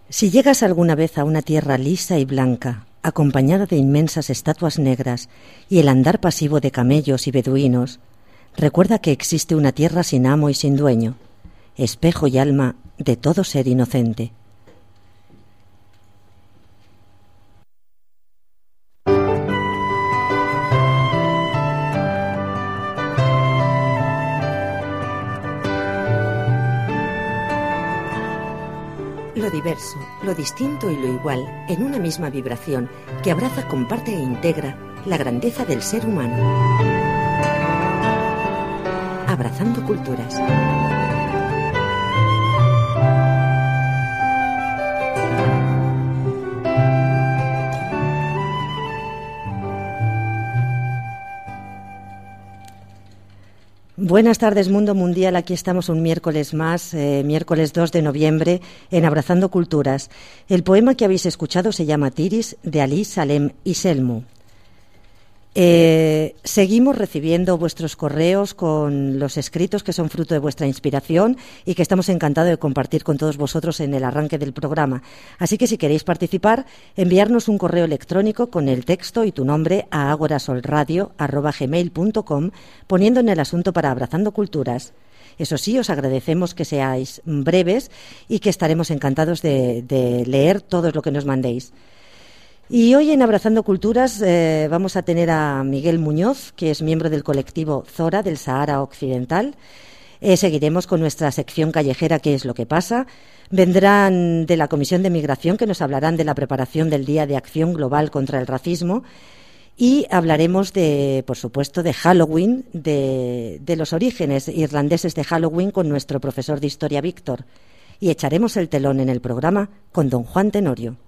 Si llegas alguna vez a una tierra lisa y blanca, acompañada de inmensas estatuas negras y el andar pasivo de camellos y beduinos, recuerda que existe una tierra sin amo y sin dueño, espejo y alma de todo ser inocente. Lo diverso, lo distinto y lo igual, en una misma vibración que abraza, comparte e integra la grandeza del ser humano. Abrazando culturas. Buenas tardes, mundo mundial. Aquí estamos un miércoles más, miércoles 2 de noviembre, en Abrazando Culturas. El poema que habéis escuchado se llama Tiris, de Ali Salem y Selmu. Seguimos recibiendo vuestros correos con los escritos que son fruto de vuestra inspiración y que estamos encantados de compartir con todos vosotros en el arranque del programa. Así que si queréis participar, enviarnos un correo electrónico con el texto y tu nombre a agorasolradio@gmail.com, poniendo en el asunto para Abrazando Culturas. Eso sí, os agradecemos que seáis breves y que estaremos encantados de leer todo lo que nos mandéis. Y hoy en Abrazando Culturas vamos a tener a Miguel Muñoz, que es miembro del colectivo Zora del Sahara Occidental. Seguiremos con nuestra sección callejera, ¿Qué es lo que pasa? Vendrán de la Comisión de Migración, que nos hablarán de la preparación del Día de Acción Global contra el Racismo. Y hablaremos, por supuesto, de Halloween, de los orígenes irlandeses de Halloween con nuestro profesor de Historia, Víctor. Y echaremos el telón en el programa con don Juan Tenorio.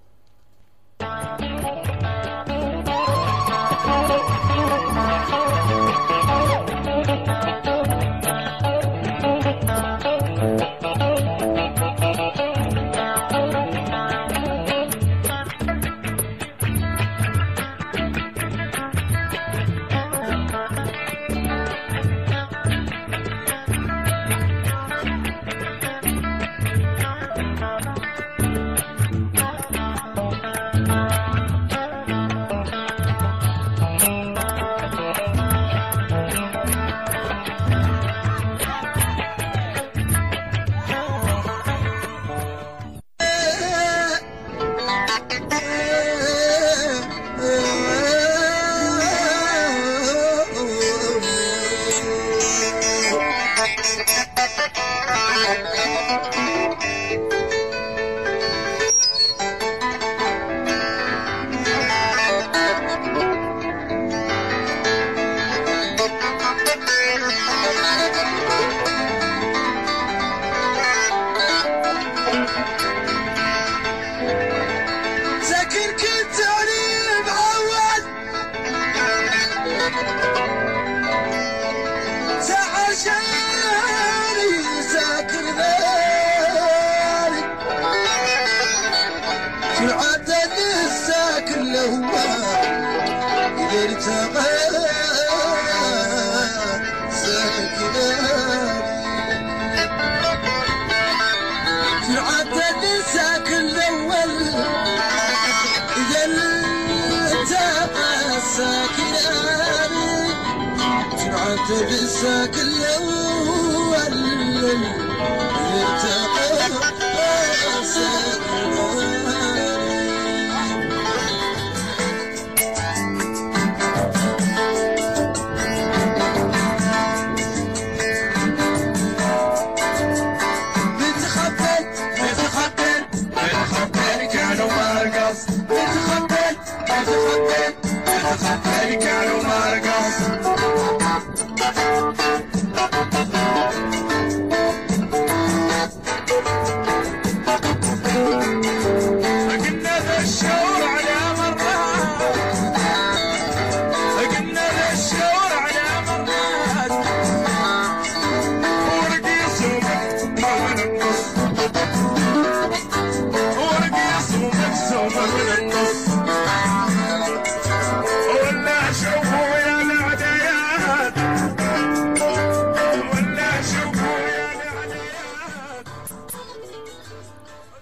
Oh,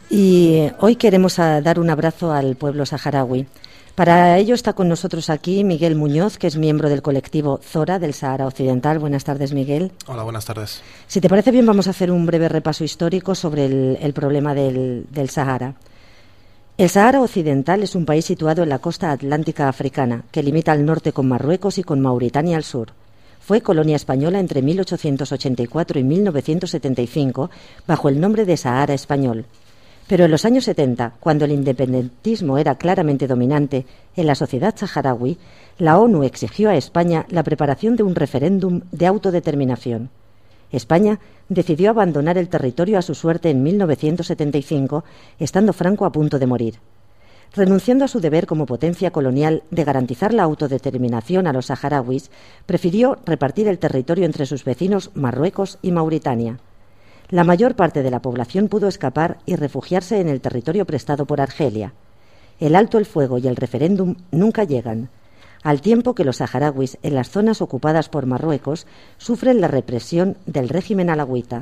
Y hoy queremos dar un abrazo al pueblo saharaui. Para ello está con nosotros aquí Miguel Muñoz, que es miembro del colectivo Zora del Sahara Occidental. Buenas tardes, Miguel. Hola, buenas tardes. Si te parece bien, vamos a hacer un breve repaso histórico sobre el problema del Sahara. El Sahara Occidental es un país situado en la costa atlántica africana, que limita al norte con Marruecos y con Mauritania al sur. Fue colonia española entre 1884 y 1975 bajo el nombre de Sahara Español. Pero en los años 70, cuando el independentismo era claramente dominante en la sociedad saharaui, la ONU exigió a España la preparación de un referéndum de autodeterminación. España decidió abandonar el territorio a su suerte en 1975, estando Franco a punto de morir. Renunciando a su deber como potencia colonial de garantizar la autodeterminación a los saharauis, prefirió repartir el territorio entre sus vecinos Marruecos y Mauritania. La mayor parte de la población pudo escapar y refugiarse en el territorio prestado por Argelia. El alto el fuego y el referéndum nunca llegan, al tiempo que los saharauis en las zonas ocupadas por Marruecos sufren la represión del régimen alauita.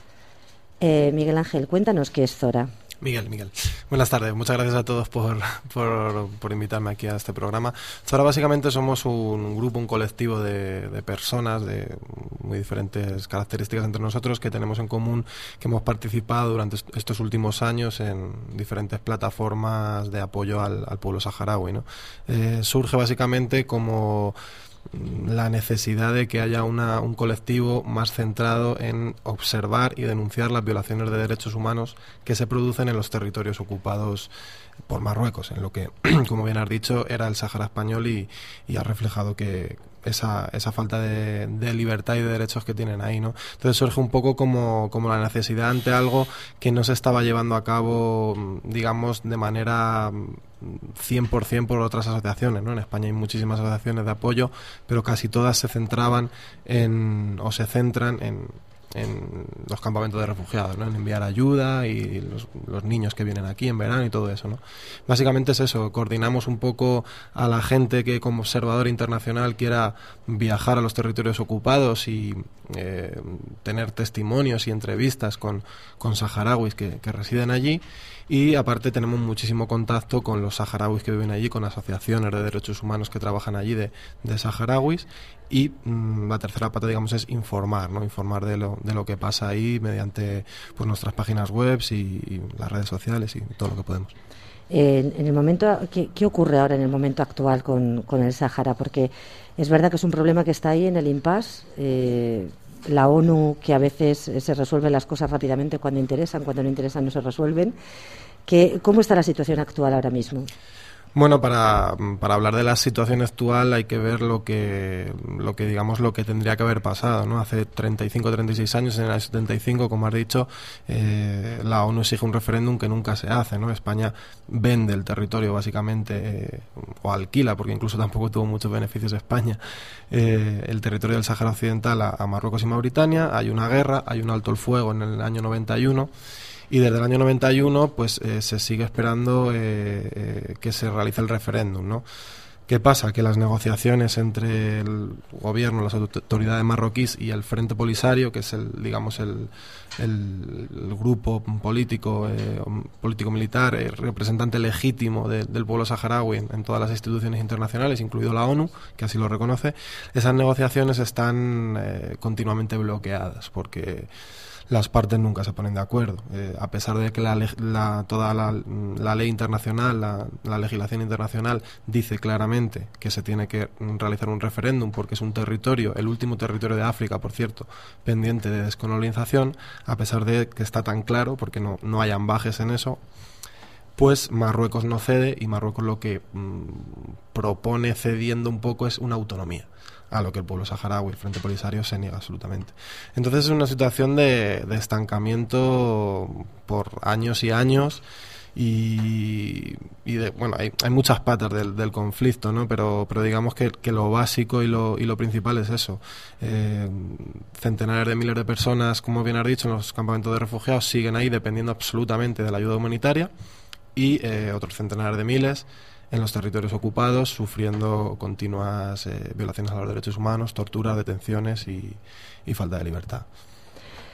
Miguel Ángel, cuéntanos qué es Zora. Miguel. Buenas tardes. Muchas gracias a todos por invitarme aquí a este programa. Zora básicamente somos un grupo, un colectivo de personas de muy diferentes características entre nosotros que tenemos en común que hemos participado durante estos últimos años en diferentes plataformas de apoyo al pueblo saharaui, ¿no? Surge básicamente como la necesidad de que haya un colectivo más centrado en observar y denunciar las violaciones de derechos humanos que se producen en los territorios ocupados por Marruecos, en lo que, como bien has dicho, era el Sáhara español y ha reflejado que esa falta de libertad y de derechos que tienen ahí, ¿no? Entonces surge un poco como la necesidad ante algo que no se estaba llevando a cabo, digamos, de manera 100% por otras asociaciones, ¿no? En España hay muchísimas asociaciones de apoyo, pero casi todas se centran en los campamentos de refugiados, ¿no? En enviar ayuda y los niños que vienen aquí en verano y todo eso, ¿no? Básicamente es eso, coordinamos un poco a la gente que como observador internacional quiera viajar a los territorios ocupados y tener testimonios y entrevistas con saharauis que residen allí, y aparte tenemos muchísimo contacto con los saharauis que viven allí, con asociaciones de derechos humanos que trabajan allí de saharauis, y la tercera pata, digamos, es informar, ¿no? Informar de lo que pasa ahí mediante pues nuestras páginas web y las redes sociales y todo lo que podemos. En el momento, ¿qué ocurre ahora en el momento actual con el Sahara? Porque es verdad que es un problema que está ahí en el impasse. La ONU, que a veces se resuelven las cosas rápidamente cuando interesan, cuando no interesan no se resuelven. ¿Cómo está la situación actual ahora mismo? Bueno, para hablar de la situación actual hay que ver lo que tendría que haber pasado, ¿no? Hace 36 años, en el 75, como has dicho, la ONU exige un referéndum que nunca se hace, ¿no? España vende el territorio básicamente, o alquila, porque incluso tampoco tuvo muchos beneficios España, el territorio del Sáhara Occidental a Marruecos y Mauritania. Hay una guerra, hay un alto el fuego en el año 91. Y desde el año 91 pues se sigue esperando que se realice el referéndum, ¿no? ¿Qué pasa? Que las negociaciones entre el gobierno, las autoridades marroquíes y el Frente Polisario, que es el grupo político-militar, representante legítimo del pueblo saharaui en todas las instituciones internacionales, incluido la ONU, que así lo reconoce, esas negociaciones están continuamente bloqueadas porque las partes nunca se ponen de acuerdo, a pesar de que toda la ley internacional, la legislación internacional dice claramente que se tiene que realizar un referéndum porque es un territorio, el último territorio de África, por cierto, pendiente de descolonización, a pesar de que está tan claro, porque no hay ambages en eso, pues Marruecos no cede, y Marruecos lo que propone cediendo un poco es una autonomía, a lo que el pueblo saharaui, el Frente Polisario, se niega absolutamente. Entonces es una situación de estancamiento por años y años, y bueno, hay muchas patas del conflicto, ¿no? Pero digamos que lo básico y lo principal es eso. Centenares de miles de personas, como bien has dicho, en los campamentos de refugiados siguen ahí dependiendo absolutamente de la ayuda humanitaria, y otros centenares de miles en los territorios ocupados, sufriendo continuas violaciones a los derechos humanos, tortura, detenciones y falta de libertad.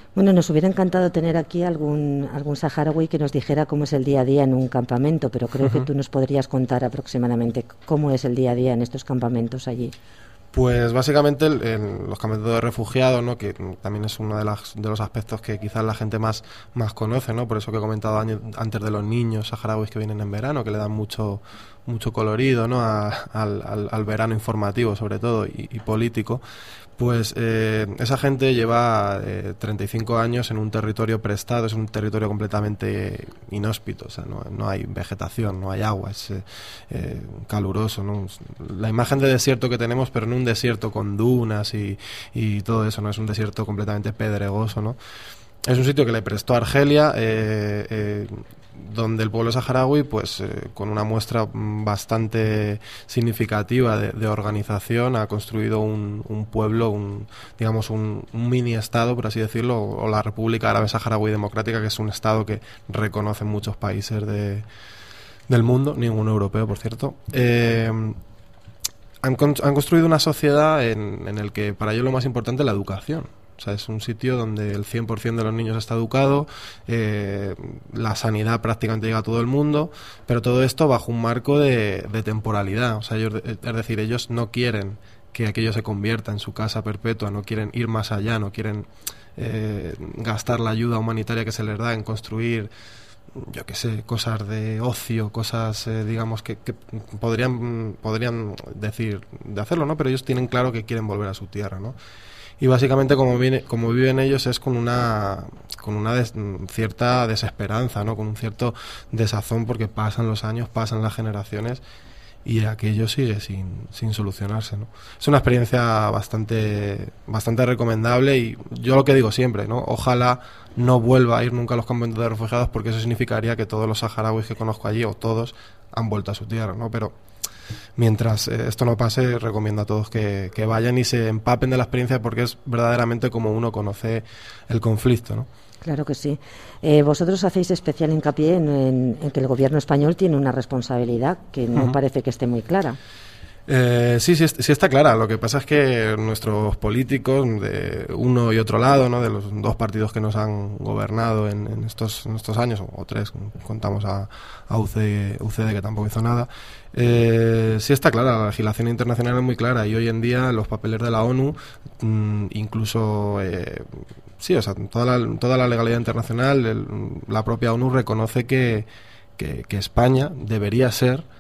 Bueno, nos hubiera encantado tener aquí algún saharaui que nos dijera cómo es el día a día en un campamento, pero creo que tú nos podrías contar aproximadamente cómo es el día a día en estos campamentos allí. Pues básicamente en los campamentos de refugiados, ¿no? Que también es uno de los aspectos que quizás la gente más conoce, ¿no? Por eso que he comentado antes de los niños saharauis que vienen en verano, que le dan mucho colorido, ¿no? al verano informativo sobre todo y político. Pues esa gente lleva 35 años en un territorio prestado, es un territorio completamente inhóspito, o sea, no hay vegetación, no hay agua, es caluroso, ¿no? La imagen de desierto que tenemos, pero no un desierto con dunas y todo eso, no es un desierto completamente pedregoso, ¿no? Es un sitio que le prestó Argelia, donde el pueblo saharaui, pues con una muestra bastante significativa de organización, ha construido un pueblo, digamos un mini estado, por así decirlo, o la República Árabe Saharaui Democrática, que es un estado que reconocen muchos países del mundo, ninguno europeo, por cierto. Han construido una sociedad en el que para ellos lo más importante es la educación. O sea, es un sitio donde el 100% de los niños está educado, la sanidad prácticamente llega a todo el mundo, pero todo esto bajo un marco de temporalidad. O sea, es decir, ellos no quieren que aquello se convierta en su casa perpetua, no quieren ir más allá, no quieren gastar la ayuda humanitaria que se les da en construir, yo qué sé, cosas de ocio, cosas, digamos, que podrían decir de hacerlo, ¿no? Pero ellos tienen claro que quieren volver a su tierra, ¿no? Y básicamente como viven ellos es con una cierta desesperanza, ¿no? Con un cierto desazón, porque pasan los años, pasan las generaciones y aquello sigue sin solucionarse, ¿no? Es una experiencia bastante recomendable y yo lo que digo siempre, ¿no? Ojalá no vuelva a ir nunca a los campamentos de refugiados, porque eso significaría que todos los saharauis que conozco allí, o todos, han vuelto a su tierra, ¿no? Pero mientras esto no pase, recomiendo a todos que vayan y se empapen de la experiencia, porque es verdaderamente como uno conoce el conflicto, ¿no? Claro que sí. Vosotros hacéis especial hincapié en que el gobierno español tiene una responsabilidad que no parece que esté muy clara. Sí está clara. Lo que pasa es que nuestros políticos de uno y otro lado, ¿no? De los dos partidos que nos han gobernado en estos años, o tres, contamos a UCD, que tampoco hizo nada, sí está clara. La legislación internacional es muy clara y hoy en día los papeles de la ONU, incluso sí, o sea, toda la legalidad internacional, la propia ONU reconoce que España debería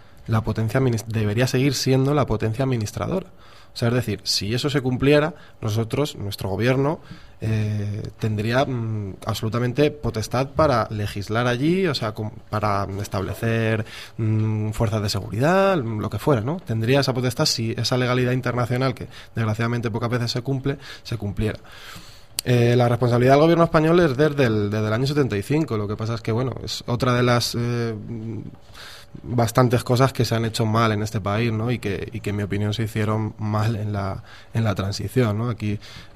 seguir siendo la potencia administradora. O sea, es decir, si eso se cumpliera, nuestro gobierno, tendría absolutamente potestad para legislar allí, o sea, para establecer fuerzas de seguridad, lo que fuera, ¿no? Tendría esa potestad si esa legalidad internacional, que desgraciadamente pocas veces se cumpliera. La responsabilidad del gobierno español es desde el año 75. Lo que pasa es que, bueno, es otra de las bastantes cosas que se han hecho mal en este país, ¿no? Y que en mi opinión se hicieron mal en la transición, ¿no? Aquí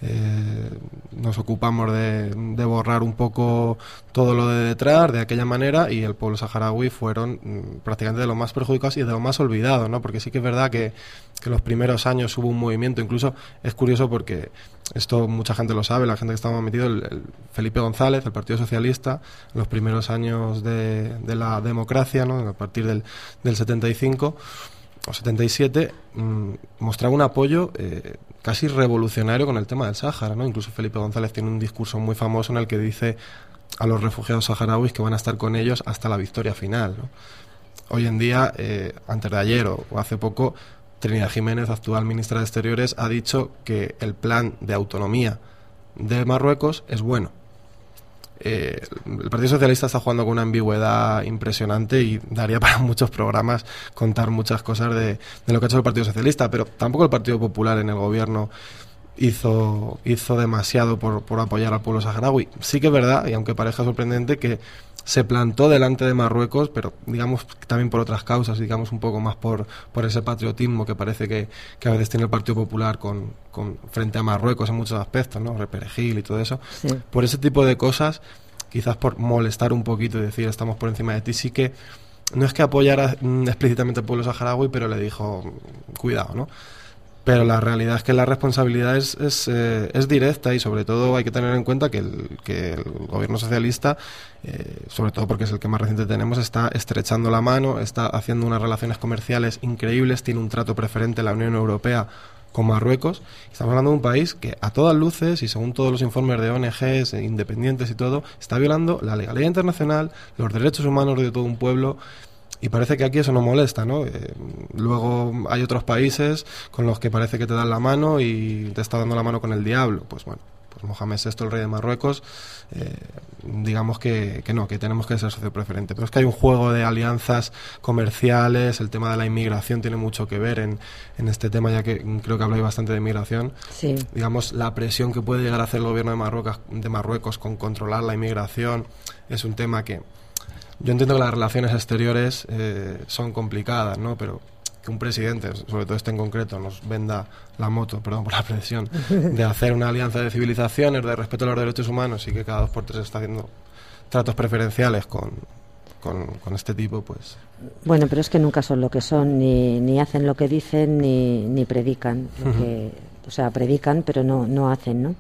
nos ocupamos de borrar un poco todo lo de detrás de aquella manera, y el pueblo saharaui fueron prácticamente de los más perjudicados y de los más olvidados, ¿no? Porque sí que es verdad que los primeros años hubo un movimiento. Incluso es curioso porque esto mucha gente lo sabe, la gente que estaba metido, el Felipe González, el Partido Socialista, en los primeros años de la democracia, ¿no? A partir del 75 o 77, mostraba un apoyo casi revolucionario con el tema del Sáhara, ¿no? Incluso Felipe González tiene un discurso muy famoso en el que dice a los refugiados saharauis que van a estar con ellos hasta la victoria final, ¿no? Hoy en día, antes de ayer o hace poco, Trinidad Jiménez, actual ministra de Exteriores, ha dicho que el plan de autonomía de Marruecos es bueno. El Partido Socialista está jugando con una ambigüedad impresionante y daría para muchos programas contar muchas cosas de lo que ha hecho el Partido Socialista, pero tampoco el Partido Popular en el gobierno hizo demasiado por apoyar al pueblo saharaui. Sí que es verdad, y aunque parezca sorprendente, que se plantó delante de Marruecos, pero digamos también por otras causas, digamos un poco más por ese patriotismo que parece que a veces tiene el Partido Popular frente a Marruecos en muchos aspectos, ¿no? Perejil y todo eso. Sí. Por ese tipo de cosas, quizás por molestar un poquito y decir estamos por encima de ti, sí que no es que apoyara explícitamente al pueblo saharaui, pero le dijo cuidado, ¿no? Pero la realidad es que la responsabilidad es directa, y sobre todo hay que tener en cuenta que el gobierno socialista, sobre todo porque es el que más reciente tenemos, está estrechando la mano, está haciendo unas relaciones comerciales increíbles, tiene un trato preferente en la Unión Europea con Marruecos. Estamos hablando de un país que a todas luces, y según todos los informes de ONGs, independientes y todo, está violando la legalidad internacional, los derechos humanos de todo un pueblo. Y parece que aquí eso no molesta, ¿no? Luego hay otros países con los que parece que te dan la mano y te está dando la mano con el diablo. Pues bueno, pues Mohamed VI, el rey de Marruecos, digamos que no, que tenemos que ser socio preferente. Pero es que hay un juego de alianzas comerciales, el tema de la inmigración tiene mucho que ver en este tema, ya que creo que habláis bastante de inmigración. Sí. Digamos, la presión que puede llegar a hacer el gobierno de Marruecos con controlar la inmigración es un tema que... Yo entiendo que las relaciones exteriores son complicadas, ¿no? Pero que un presidente, sobre todo este en concreto, nos venda la moto, perdón por la expresión, de hacer una alianza de civilizaciones, de respeto a los derechos humanos, y que cada 2 por 3 está haciendo tratos preferenciales con este tipo, pues... Bueno, pero es que nunca son lo que son, ni hacen lo que dicen, ni predican. O sea, predican, pero no hacen, ¿no?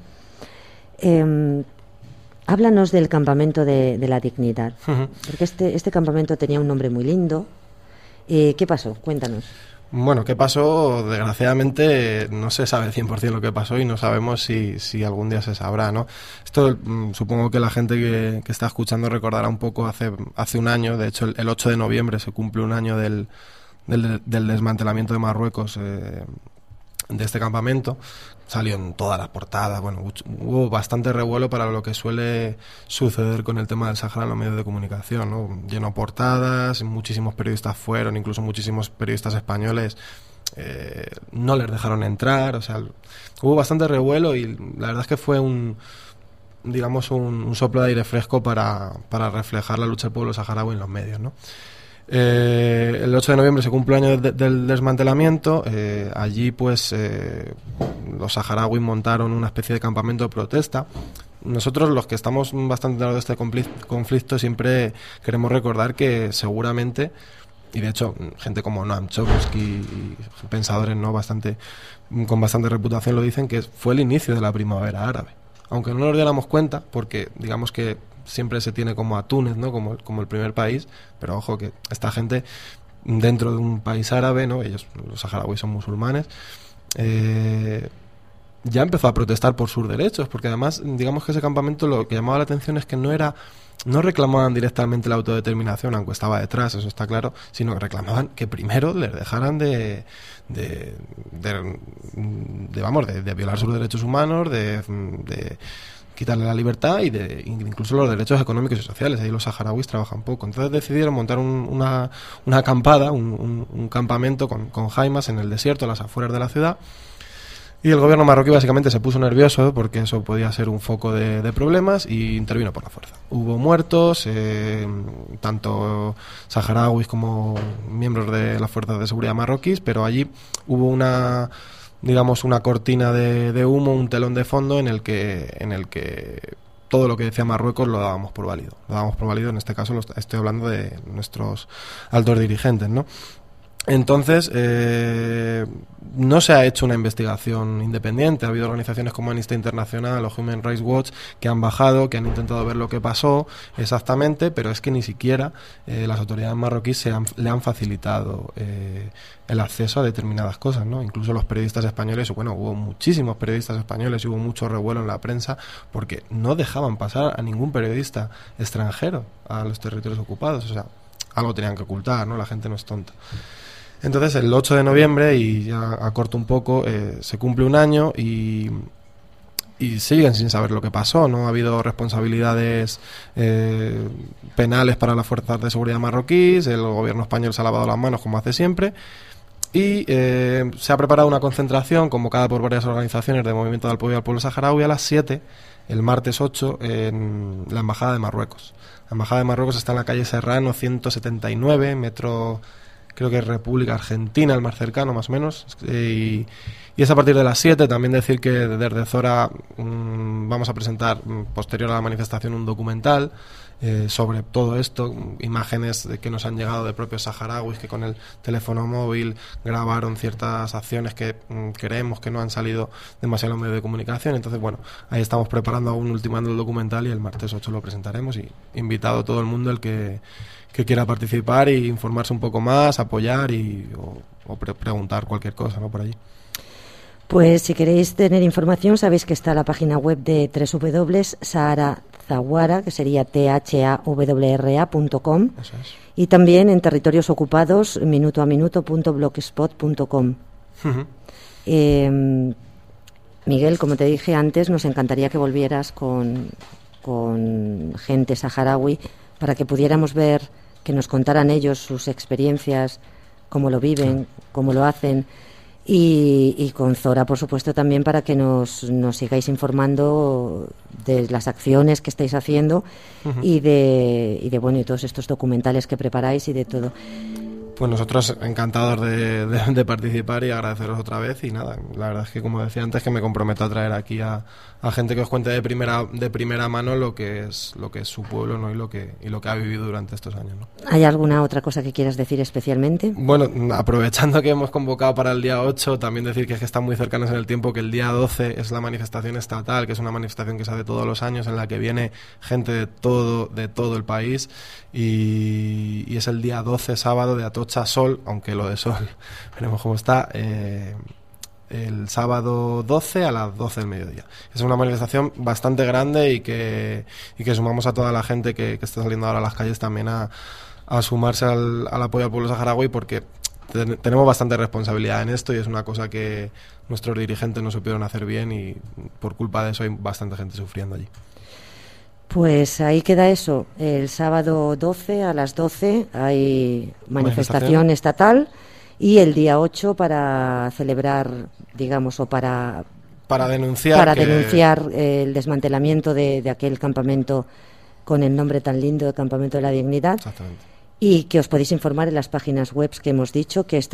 Háblanos del campamento de la dignidad, porque este campamento tenía un nombre muy lindo. ¿Qué pasó? Cuéntanos. Bueno, ¿qué pasó? Desgraciadamente no se sabe 100% lo que pasó, y no sabemos si algún día se sabrá, ¿no? Esto supongo que la gente que está escuchando recordará un poco hace un año. De hecho, el 8 de noviembre se cumple un año del desmantelamiento de Marruecos, de este campamento. Salió en todas las portadas. Bueno, hubo bastante revuelo para lo que suele suceder con el tema del Sáhara en los medios de comunicación, ¿no? Llenó portadas, muchísimos periodistas fueron, incluso muchísimos periodistas españoles no les dejaron entrar. O sea, hubo bastante revuelo, y la verdad es que fue un soplo de aire fresco para reflejar la lucha del pueblo saharaui en los medios, ¿no? El 8 de noviembre se cumple el año del desmantelamiento. Allí pues los saharauis montaron una especie de campamento de protesta. Nosotros, los que estamos bastante enterados de este conflicto, siempre queremos recordar que seguramente, y de hecho gente como Noam Chomsky y pensadores con bastante reputación lo dicen, que fue el inicio de la primavera árabe, aunque no nos diéramos cuenta, porque digamos que siempre se tiene como a Túnez, ¿no? como el primer país, pero ojo que esta gente dentro de un país árabe, ¿no? Ellos, los saharauis, son musulmanes, ya empezó a protestar por sus derechos, porque además digamos que ese campamento lo que llamaba la atención es que no reclamaban directamente la autodeterminación, aunque estaba detrás, eso está claro, sino que reclamaban que primero les dejaran de violar sus derechos humanos, de quitarle la libertad y incluso los derechos económicos y sociales. Ahí los saharauis trabajan poco. Entonces decidieron montar una acampada, un campamento con jaimas en el desierto, a las afueras de la ciudad. Y el gobierno marroquí básicamente se puso nervioso porque eso podía ser un foco de problemas, y intervino por la fuerza. Hubo muertos, tanto saharauis como miembros de las fuerzas de seguridad marroquíes, pero allí hubo una cortina de humo, un telón de fondo en el que todo lo que decía Marruecos lo dábamos por válido. Lo dábamos por válido, en este caso estoy hablando de nuestros altos dirigentes, ¿no? Entonces, no se ha hecho una investigación independiente. Ha habido organizaciones como Amnistía Internacional o Human Rights Watch que han bajado, que han intentado ver lo que pasó exactamente, pero es que ni siquiera las autoridades marroquíes le han facilitado el acceso a determinadas cosas, ¿no? Incluso los periodistas españoles, bueno, hubo muchísimos periodistas españoles y hubo mucho revuelo en la prensa porque no dejaban pasar a ningún periodista extranjero a los territorios ocupados. O sea, algo tenían que ocultar, ¿no? La gente no es tonta. Entonces, el 8 de noviembre, y ya acorto un poco, se cumple un año y siguen sin saber lo que pasó, ¿no? Ha habido responsabilidades penales para las fuerzas de seguridad marroquíes, el gobierno español se ha lavado las manos como hace siempre, y se ha preparado una concentración convocada por varias organizaciones de Movimiento del Apoyo al Pueblo Saharaui a las 7, el martes 8, en la Embajada de Marruecos. La Embajada de Marruecos está en la calle Serrano 179, metro creo que es República Argentina, el más cercano más o menos, y es a partir de las 7. También decir que desde Zora vamos a presentar, posterior a la manifestación, un documental sobre todo esto, imágenes que nos han llegado de propios saharauis que con el teléfono móvil grabaron ciertas acciones que creemos que no han salido demasiado en los medios de comunicación. Entonces, bueno, ahí estamos preparando aún, ultimando el documental, y el martes 8 lo presentaremos, y invitado a todo el mundo el que quiera participar y informarse un poco más, apoyar o preguntar cualquier cosa, ¿no?, por allí. Pues si queréis tener información, sabéis que está la página web de www.sahara-zawara, que sería thawra.com, y también en Territorios Ocupados, minutoaminuto.blogspot.com. Miguel, como te dije antes, nos encantaría que volvieras con gente saharaui para que pudiéramos ver, que nos contaran ellos sus experiencias, cómo lo viven, cómo lo hacen. Y con Zora, por supuesto, también para que nos sigáis informando de las acciones que estáis haciendo y de bueno, y todos estos documentales que preparáis y de todo. Pues nosotros encantados de participar y agradeceros otra vez, y nada, la verdad es que, como decía antes, que me comprometo a traer aquí a gente que os cuente de primera mano lo que es su pueblo, ¿no?, y lo que ha vivido durante estos años, ¿no? ¿Hay alguna otra cosa que quieras decir especialmente? Bueno, aprovechando que hemos convocado para el día 8, también decir que están muy cercanos en el tiempo, que el día 12 es la manifestación estatal, que es una manifestación que se hace todos los años, en la que viene gente de todo el país, y es el día 12, sábado, de Atocha Sol, aunque lo de Sol veremos cómo está, el sábado 12 a las 12 del mediodía. Es una manifestación bastante grande y que sumamos a toda la gente que está saliendo ahora a las calles también a sumarse al apoyo al pueblo saharaui, porque tenemos bastante responsabilidad en esto, y es una cosa que nuestros dirigentes no supieron hacer bien, y por culpa de eso hay bastante gente sufriendo allí. Pues ahí queda eso. El sábado 12 a las 12 hay manifestación estatal, y el día 8 para celebrar, digamos, o para denunciar el desmantelamiento de aquel campamento con el nombre tan lindo, el Campamento de la Dignidad. Exactamente. Y que os podéis informar en las páginas web que hemos dicho, que es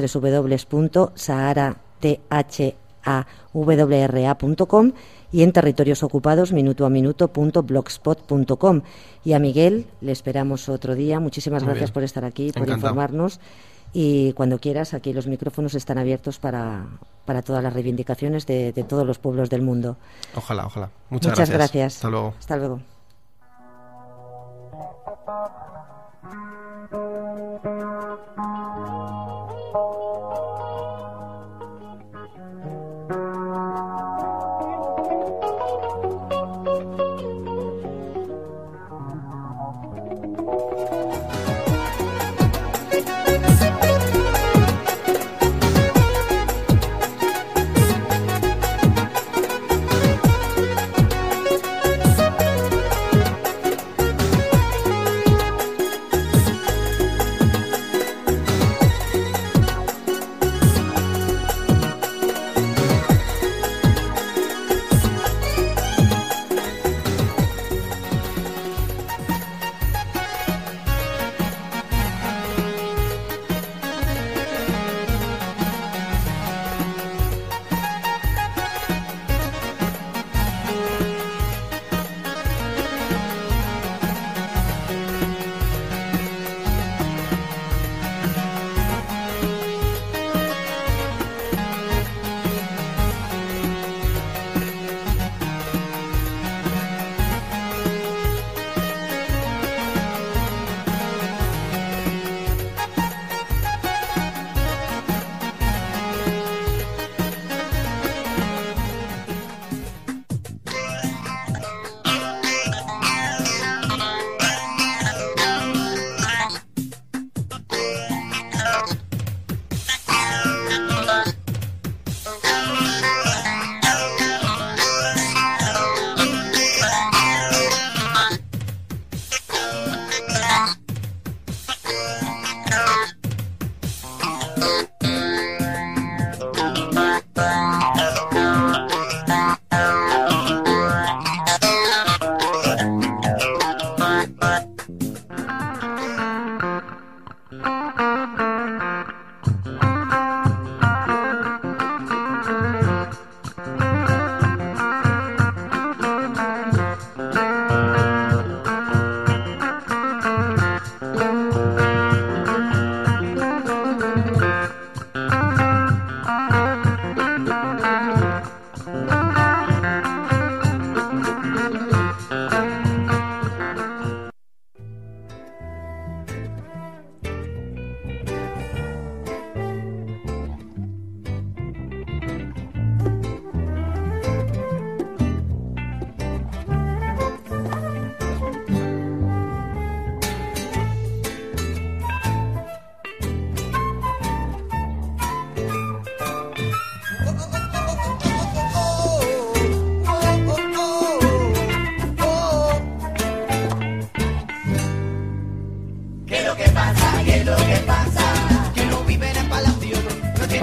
www.sahara-zawra.com y en Territorios Ocupados, minutoaminuto.blogspot.com. Y a Miguel le esperamos otro día. Muchísimas gracias por estar aquí, por informarnos. Y cuando quieras, aquí los micrófonos están abiertos para todas las reivindicaciones de todos los pueblos del mundo. Ojalá. Muchas gracias. Hasta luego. Hasta luego.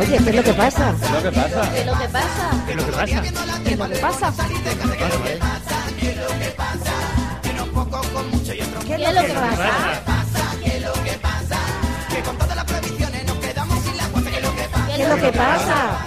Oye, ¿qué es lo que pasa? ¿Qué es lo que pasa? ¿Qué es lo que pasa? ¿Qué es lo que pasa? ¿Qué es lo que pasa? ¿Qué es lo que pasa? ¿Qué es lo que pasa? ¿Qué es lo que pasa?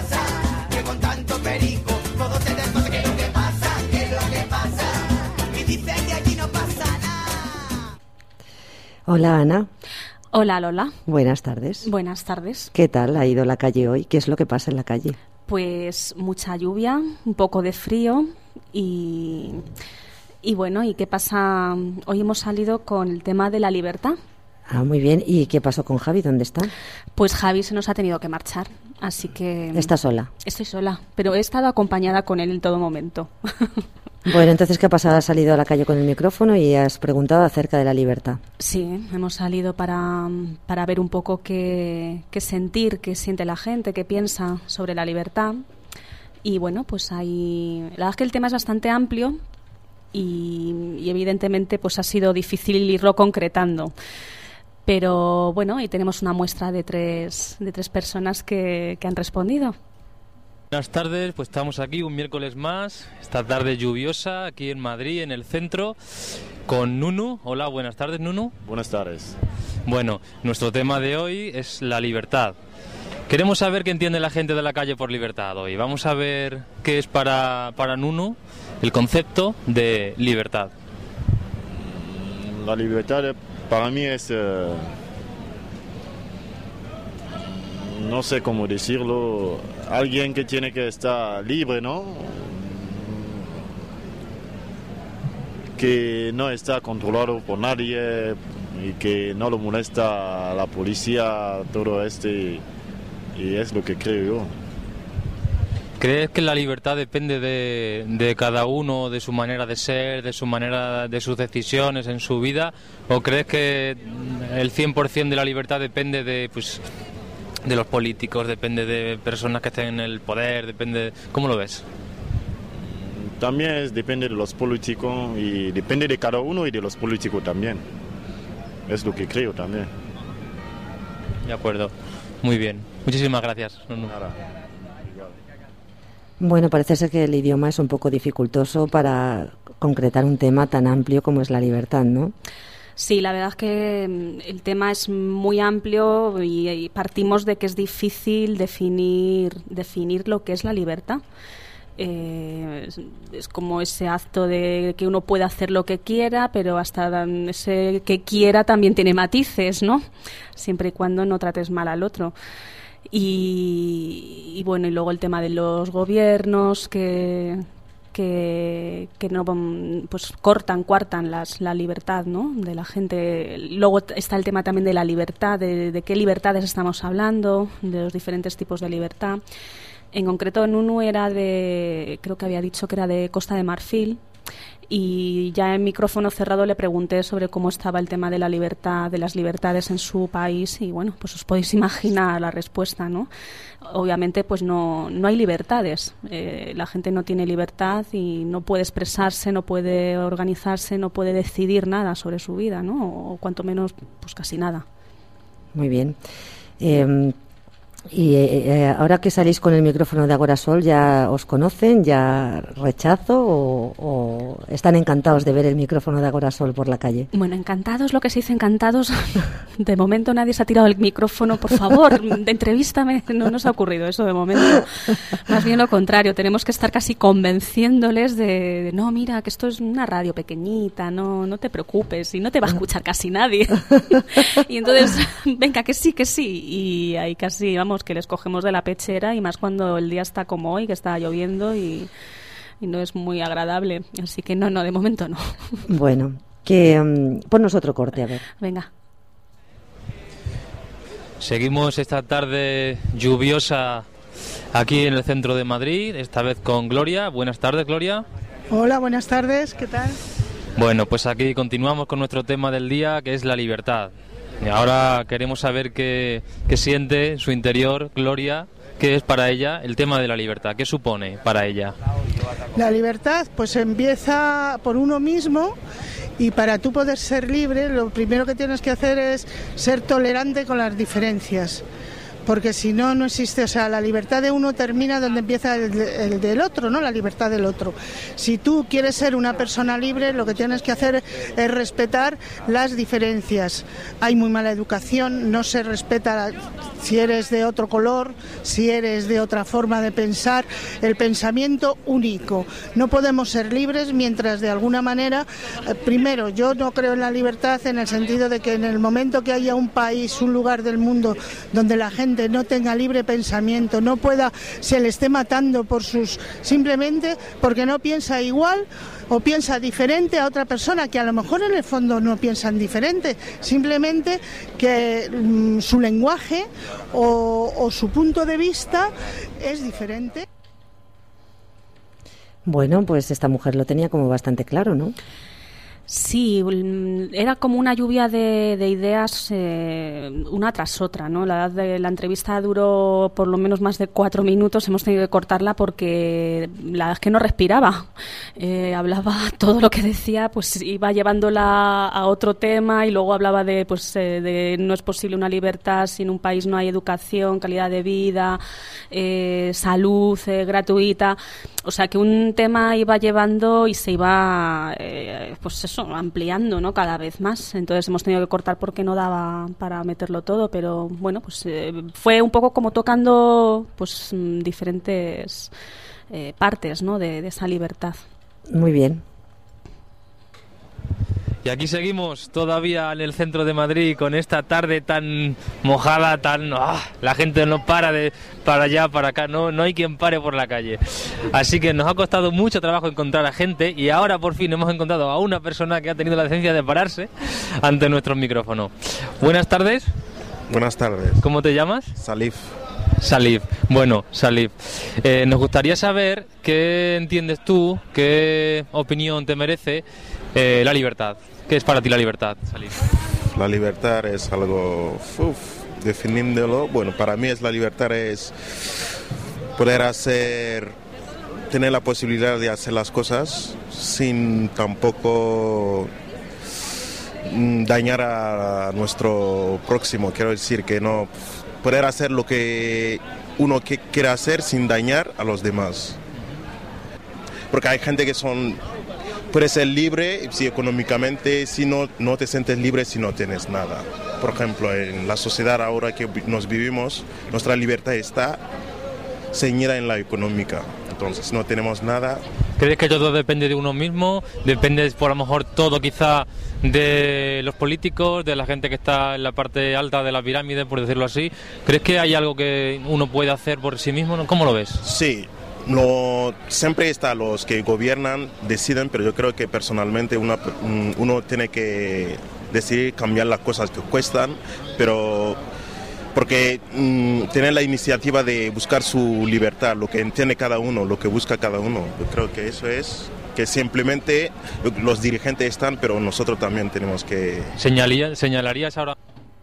Hola, Ana. Hola, Lola. Buenas tardes. Buenas tardes. ¿Qué tal ha ido la calle hoy? ¿Qué es lo que pasa en la calle? Pues mucha lluvia, un poco de frío y bueno, ¿y qué pasa? Hoy hemos salido con el tema de la libertad. Ah, muy bien. ¿Y qué pasó con Javi? ¿Dónde está? Pues Javi se nos ha tenido que marchar, así que... ¿Está sola? Estoy sola, pero he estado acompañada con él en todo momento. Bueno, entonces, ¿qué ha pasado? ¿Has salido a la calle con el micrófono y has preguntado acerca de la libertad? Sí, hemos salido para ver un poco qué sentir, qué siente la gente, qué piensa sobre la libertad. Y bueno, pues hay... La verdad es que el tema es bastante amplio y evidentemente pues ha sido difícil irlo concretando. Pero bueno, y tenemos una muestra de tres personas que han respondido. Buenas tardes, pues estamos aquí un miércoles más, esta tarde lluviosa aquí en Madrid, en el centro, con Nunu. Hola, buenas tardes, Nunu. Buenas tardes. Bueno, nuestro tema de hoy es la libertad. Queremos saber qué entiende la gente de la calle por libertad hoy. Vamos a ver qué es para Nunu el concepto de libertad. La libertad para mí es, no sé cómo decirlo, alguien que tiene que estar libre, ¿no? Que no está controlado por nadie y que no lo molesta a la policía, todo y es lo que creo yo. ¿Crees que la libertad depende de cada uno, de su manera de ser, de su manera, de sus decisiones en su vida? ¿O crees que el 100% de la libertad depende de los políticos, depende de personas que estén en el poder, depende... ¿Cómo lo ves? También depende de los políticos y depende de cada uno y de los políticos también. Es lo que creo también. De acuerdo. Muy bien. Muchísimas gracias. Bueno, parece ser que el idioma es un poco dificultoso para concretar un tema tan amplio como es la libertad, ¿no? Sí, la verdad es que el tema es muy amplio y partimos de que es difícil definir lo que es la libertad. Es como ese acto de que uno puede hacer lo que quiera, pero hasta ese que quiera también tiene matices, ¿no? Siempre y cuando no trates mal al otro. Y bueno, y luego el tema de los gobiernos que no, pues coartan la libertad, ¿no?, de la gente. Luego está el tema también de la libertad, de qué libertades estamos hablando, de los diferentes tipos de libertad. En concreto, Nunu creo que había dicho que era de Costa de Marfil, y ya en micrófono cerrado le pregunté sobre cómo estaba el tema de la libertad, de las libertades en su país, y bueno, pues os podéis imaginar la respuesta, ¿no? Obviamente pues no hay libertades, la gente no tiene libertad y no puede expresarse, no puede organizarse, no puede decidir nada sobre su vida, ¿no? O cuanto menos pues casi nada. Muy bien. Y ahora que salís con el micrófono de Agorasol, ¿ya os conocen? ¿Ya rechazo? ¿O están encantados de ver el micrófono de Agorasol por la calle? Bueno, encantados, lo que se dice encantados. De momento nadie se ha tirado el micrófono, por favor, entrevístame. No nos ha ocurrido eso de momento. Más bien lo contrario, tenemos que estar casi convenciéndoles de no, mira, que esto es una radio pequeñita, no te preocupes, y no te va a escuchar casi nadie. Y entonces, venga, que sí, y ahí casi, vamos, que les cogemos de la pechera, y más cuando el día está como hoy, que está lloviendo y no es muy agradable. Así que no, de momento no. Bueno, que ponnos otro corte, a ver. Venga. Seguimos esta tarde lluviosa aquí en el centro de Madrid, esta vez con Gloria. Buenas tardes, Gloria. Hola, buenas tardes, ¿qué tal? Bueno, pues aquí continuamos con nuestro tema del día, que es la libertad. Y ahora queremos saber qué siente en su interior Gloria, qué es para ella el tema de la libertad, qué supone para ella. La libertad pues empieza por uno mismo, y para tú poder ser libre lo primero que tienes que hacer es ser tolerante con las diferencias, porque si no, no existe, o sea, la libertad de uno termina donde empieza el del otro, ¿no? La libertad del otro. Si tú quieres ser una persona libre, lo que tienes que hacer es respetar las diferencias. Hay muy mala educación, no se respeta si eres de otro color, si eres de otra forma de pensar, el pensamiento único. No podemos ser libres mientras de alguna manera, primero, yo no creo en la libertad en el sentido de que en el momento que haya un país, un lugar del mundo donde la gente no tenga libre pensamiento, no pueda, se le esté matando por simplemente porque no piensa igual o piensa diferente a otra persona, que a lo mejor en el fondo no piensan diferente, simplemente que su lenguaje o su punto de vista es diferente. Bueno, pues esta mujer lo tenía como bastante claro, ¿no? Sí, era como una lluvia de ideas una tras otra, ¿no? La entrevista duró por lo menos más de 4 minutos, hemos tenido que cortarla porque la verdad es que no respiraba. Hablaba todo lo que decía, pues iba llevándola a otro tema y luego hablaba de no es posible una libertad, sin un país no hay educación, calidad de vida, salud gratuita. O sea que un tema iba llevando y se iba, ampliando, ¿no? Cada vez más. Entonces hemos tenido que cortar porque no daba para meterlo todo, pero bueno, pues fue un poco como tocando pues diferentes partes, ¿no? de esa libertad. Muy bien. Y aquí seguimos todavía en el centro de Madrid con esta tarde tan mojada, la gente no para para allá, para acá, no hay quien pare por la calle. Así que nos ha costado mucho trabajo encontrar a gente y ahora por fin hemos encontrado a una persona que ha tenido la decencia de pararse ante nuestros micrófonos. Buenas tardes. Buenas tardes. ¿Cómo te llamas? Salif. Bueno, Salif, nos gustaría saber qué entiendes tú, qué opinión te merece la libertad. ¿Qué es para ti la libertad, Salif? La libertad es algo, definiéndolo, bueno, para mí la libertad es poder tener la posibilidad de hacer las cosas sin tampoco dañar a nuestro próximo. Quiero decir que no, poder hacer lo que uno quiere hacer sin dañar a los demás. Porque hay gente que puede ser libre si económicamente, si no te sientes libre si no tienes nada. Por ejemplo, en la sociedad ahora que nos vivimos, nuestra libertad está ceñida en la económica. Entonces, no tenemos nada. ¿Crees que todo depende de uno mismo? ¿Depende, por lo mejor, todo quizá de los políticos, de la gente que está en la parte alta de la pirámide, por decirlo así? ¿Crees que hay algo que uno puede hacer por sí mismo? ¿Cómo lo ves? Sí. Siempre está los que gobiernan, deciden, pero yo creo que personalmente uno tiene que decidir cambiar las cosas que cuestan, pero porque tener la iniciativa de buscar su libertad, lo que entiende cada uno, lo que busca cada uno, yo creo que eso es que simplemente los dirigentes están, pero nosotros también tenemos que... ¿Señalarías ahora?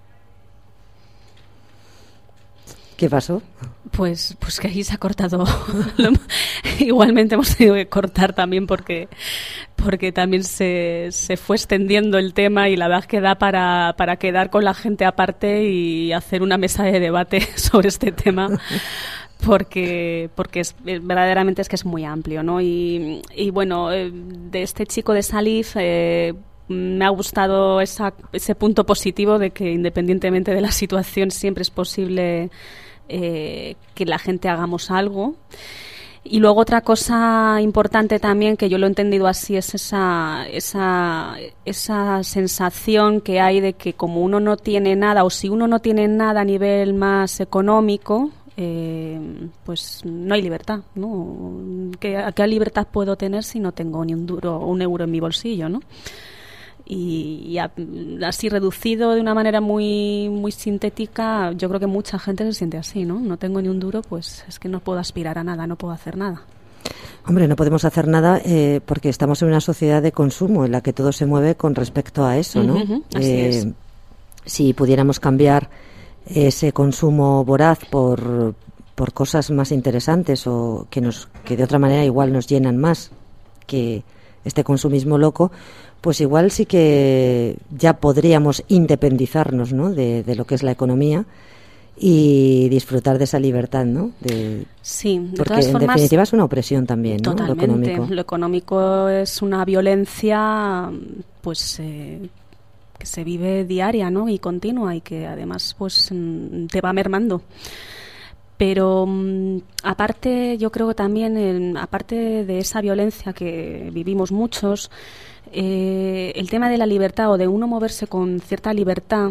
¿Qué pasó? Pues que ahí se ha cortado. Igualmente hemos tenido que cortar también porque también se fue extendiendo el tema y la verdad es que da para quedar con la gente aparte y hacer una mesa de debate sobre este tema. Porque verdaderamente es que es muy amplio, ¿no? Y bueno, de este chico de Salif me ha gustado ese punto positivo de que independientemente de la situación siempre es posible que la gente hagamos algo. Y luego otra cosa importante también, que yo lo he entendido así, es esa sensación que hay de que como uno no tiene nada, o si uno no tiene nada a nivel más económico, pues no hay libertad, ¿no? ¿Qué libertad puedo tener si no tengo ni un euro en mi bolsillo, ¿no? Y así reducido de una manera muy muy sintética, yo creo que mucha gente se siente así, ¿no? No tengo ni un duro, pues es que no puedo aspirar a nada, no puedo hacer nada. Hombre, no podemos hacer nada porque estamos en una sociedad de consumo en la que todo se mueve con respecto a eso, ¿no? Así es. Si pudiéramos cambiar ese consumo voraz por cosas más interesantes o que de otra manera igual nos llenan más que este consumismo loco, pues igual sí que ya podríamos independizarnos, ¿no? de lo que es la economía y disfrutar de esa libertad, ¿no? Sí, de porque todas formas, en definitiva es una opresión también, ¿no? Totalmente. Lo económico es una violencia, pues que se vive diaria, ¿no? Y continua, y que además pues te va mermando. Pero aparte, yo creo que también, aparte de esa violencia que vivimos muchos, el tema de la libertad, o de uno moverse con cierta libertad,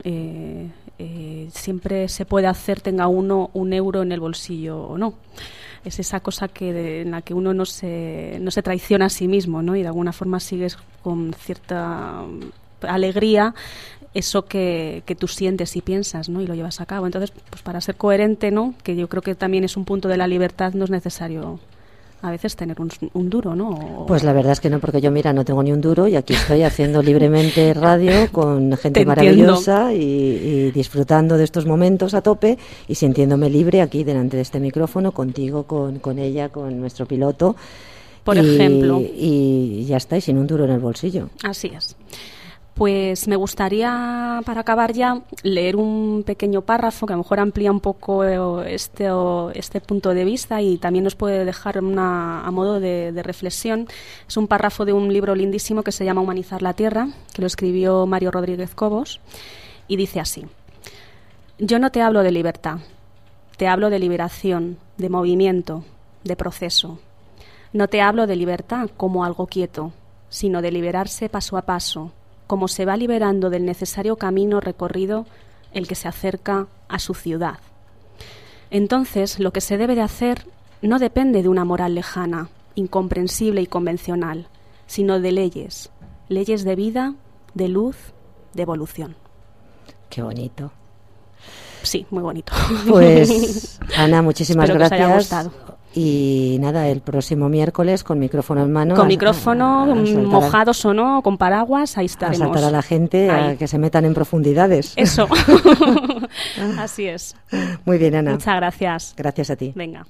siempre se puede hacer, tenga uno un euro en el bolsillo o no. Es esa cosa en la que uno no se traiciona a sí mismo, ¿no? Y de alguna forma sigues con cierta alegría eso que tú sientes y piensas, ¿no? Y lo llevas a cabo. Entonces, pues para ser coherente, ¿no? Que yo creo que también es un punto de la libertad, no es necesario a veces tener un duro, ¿no? Pues la verdad es que no, porque yo, mira, no tengo ni un duro y aquí estoy haciendo libremente radio con gente maravillosa y disfrutando de estos momentos a tope y sintiéndome libre aquí delante de este micrófono, contigo, con ella, con nuestro piloto. Por ejemplo. Y ya está, y sin un duro en el bolsillo. Así es. Pues me gustaría, para acabar ya, leer un pequeño párrafo que a lo mejor amplía un poco este punto de vista y también nos puede dejar a modo de reflexión. Es un párrafo de un libro lindísimo que se llama Humanizar la Tierra, que lo escribió Mario Rodríguez Cobos, y dice así: yo no te hablo de libertad, te hablo de liberación, de movimiento, de proceso. No te hablo de libertad como algo quieto, sino de liberarse paso a paso, como se va liberando del necesario camino recorrido el que se acerca a su ciudad. Entonces, lo que se debe de hacer no depende de una moral lejana, incomprensible y convencional, sino de leyes de vida, de luz, de evolución. Qué bonito. Sí, muy bonito. Pues, Ana, muchísimas Espero gracias. Que os haya gustado. Y nada, el próximo miércoles con micrófono en mano. Con micrófono, mojados o no, con paraguas, ahí estaremos. A saltar a la gente a que se metan en profundidades. Eso. Así es. Muy bien, Ana. Muchas gracias. Gracias a ti. Venga.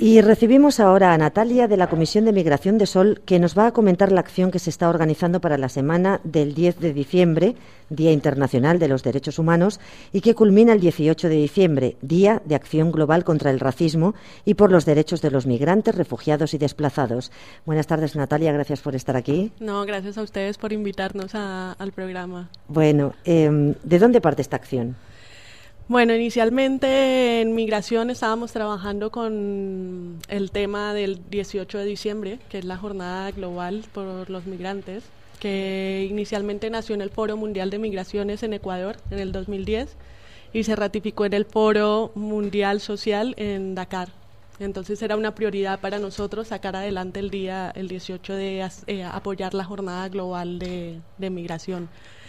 Y recibimos ahora a Natalia de la Comisión de Migración de Sol, que nos va a comentar la acción que se está organizando para la semana del 10 de diciembre, Día Internacional de los Derechos Humanos, y que culmina el 18 de diciembre, Día de Acción Global contra el Racismo y por los derechos de los migrantes, refugiados y desplazados. Buenas tardes, Natalia, gracias por estar aquí. No, gracias a ustedes por invitarnos al programa. Bueno, ¿de dónde parte esta acción? Bueno, inicialmente en migración estábamos trabajando con el tema del 18 de diciembre, que es la Jornada Global por los Migrantes, que inicialmente nació en el Foro Mundial de Migraciones en Ecuador en el 2010 y se ratificó en el Foro Mundial Social en Dakar. Entonces era una prioridad para nosotros sacar adelante el 18 de apoyar la Jornada Global de Migración.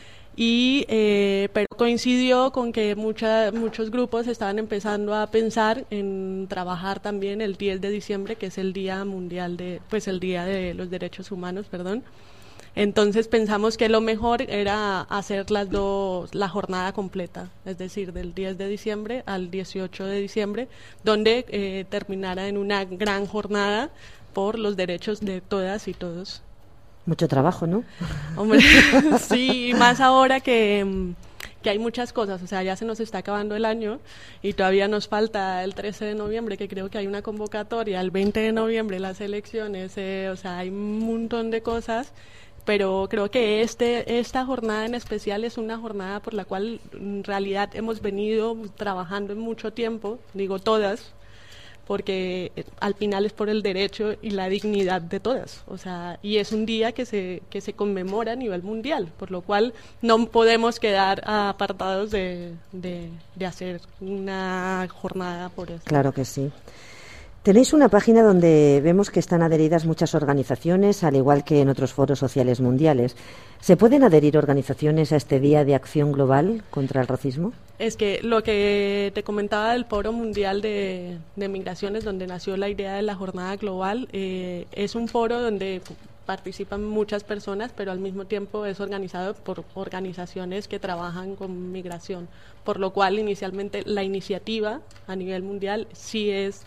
Pero coincidió con que muchos grupos estaban empezando a pensar en trabajar también el 10 de diciembre, que es el Día Mundial el Día de los Derechos Humanos, perdón. Entonces pensamos que lo mejor era hacer la jornada completa, es decir, del 10 de diciembre al 18 de diciembre, donde terminara en una gran jornada por los derechos de todas y todos. Mucho trabajo, ¿no? Hombre, sí, más ahora que hay muchas cosas, o sea, ya se nos está acabando el año y todavía nos falta el 13 de noviembre, que creo que hay una convocatoria, el 20 de noviembre las elecciones, o sea, hay un montón de cosas, pero creo que esta jornada en especial es una jornada por la cual en realidad hemos venido trabajando en mucho tiempo, digo todas, porque al final es por el derecho y la dignidad de todas, o sea, y es un día que se conmemora a nivel mundial, por lo cual no podemos quedar apartados de hacer una jornada por eso. Claro que sí. Tenéis una página donde vemos que están adheridas muchas organizaciones, al igual que en otros foros sociales mundiales. ¿Se pueden adherir organizaciones a este Día de Acción Global contra el Racismo? Es que lo que te comentaba del Foro Mundial de Migraciones, donde nació la idea de la Jornada Global, es un foro donde participan muchas personas, pero al mismo tiempo es organizado por organizaciones que trabajan con migración, por lo cual inicialmente la iniciativa a nivel mundial sí es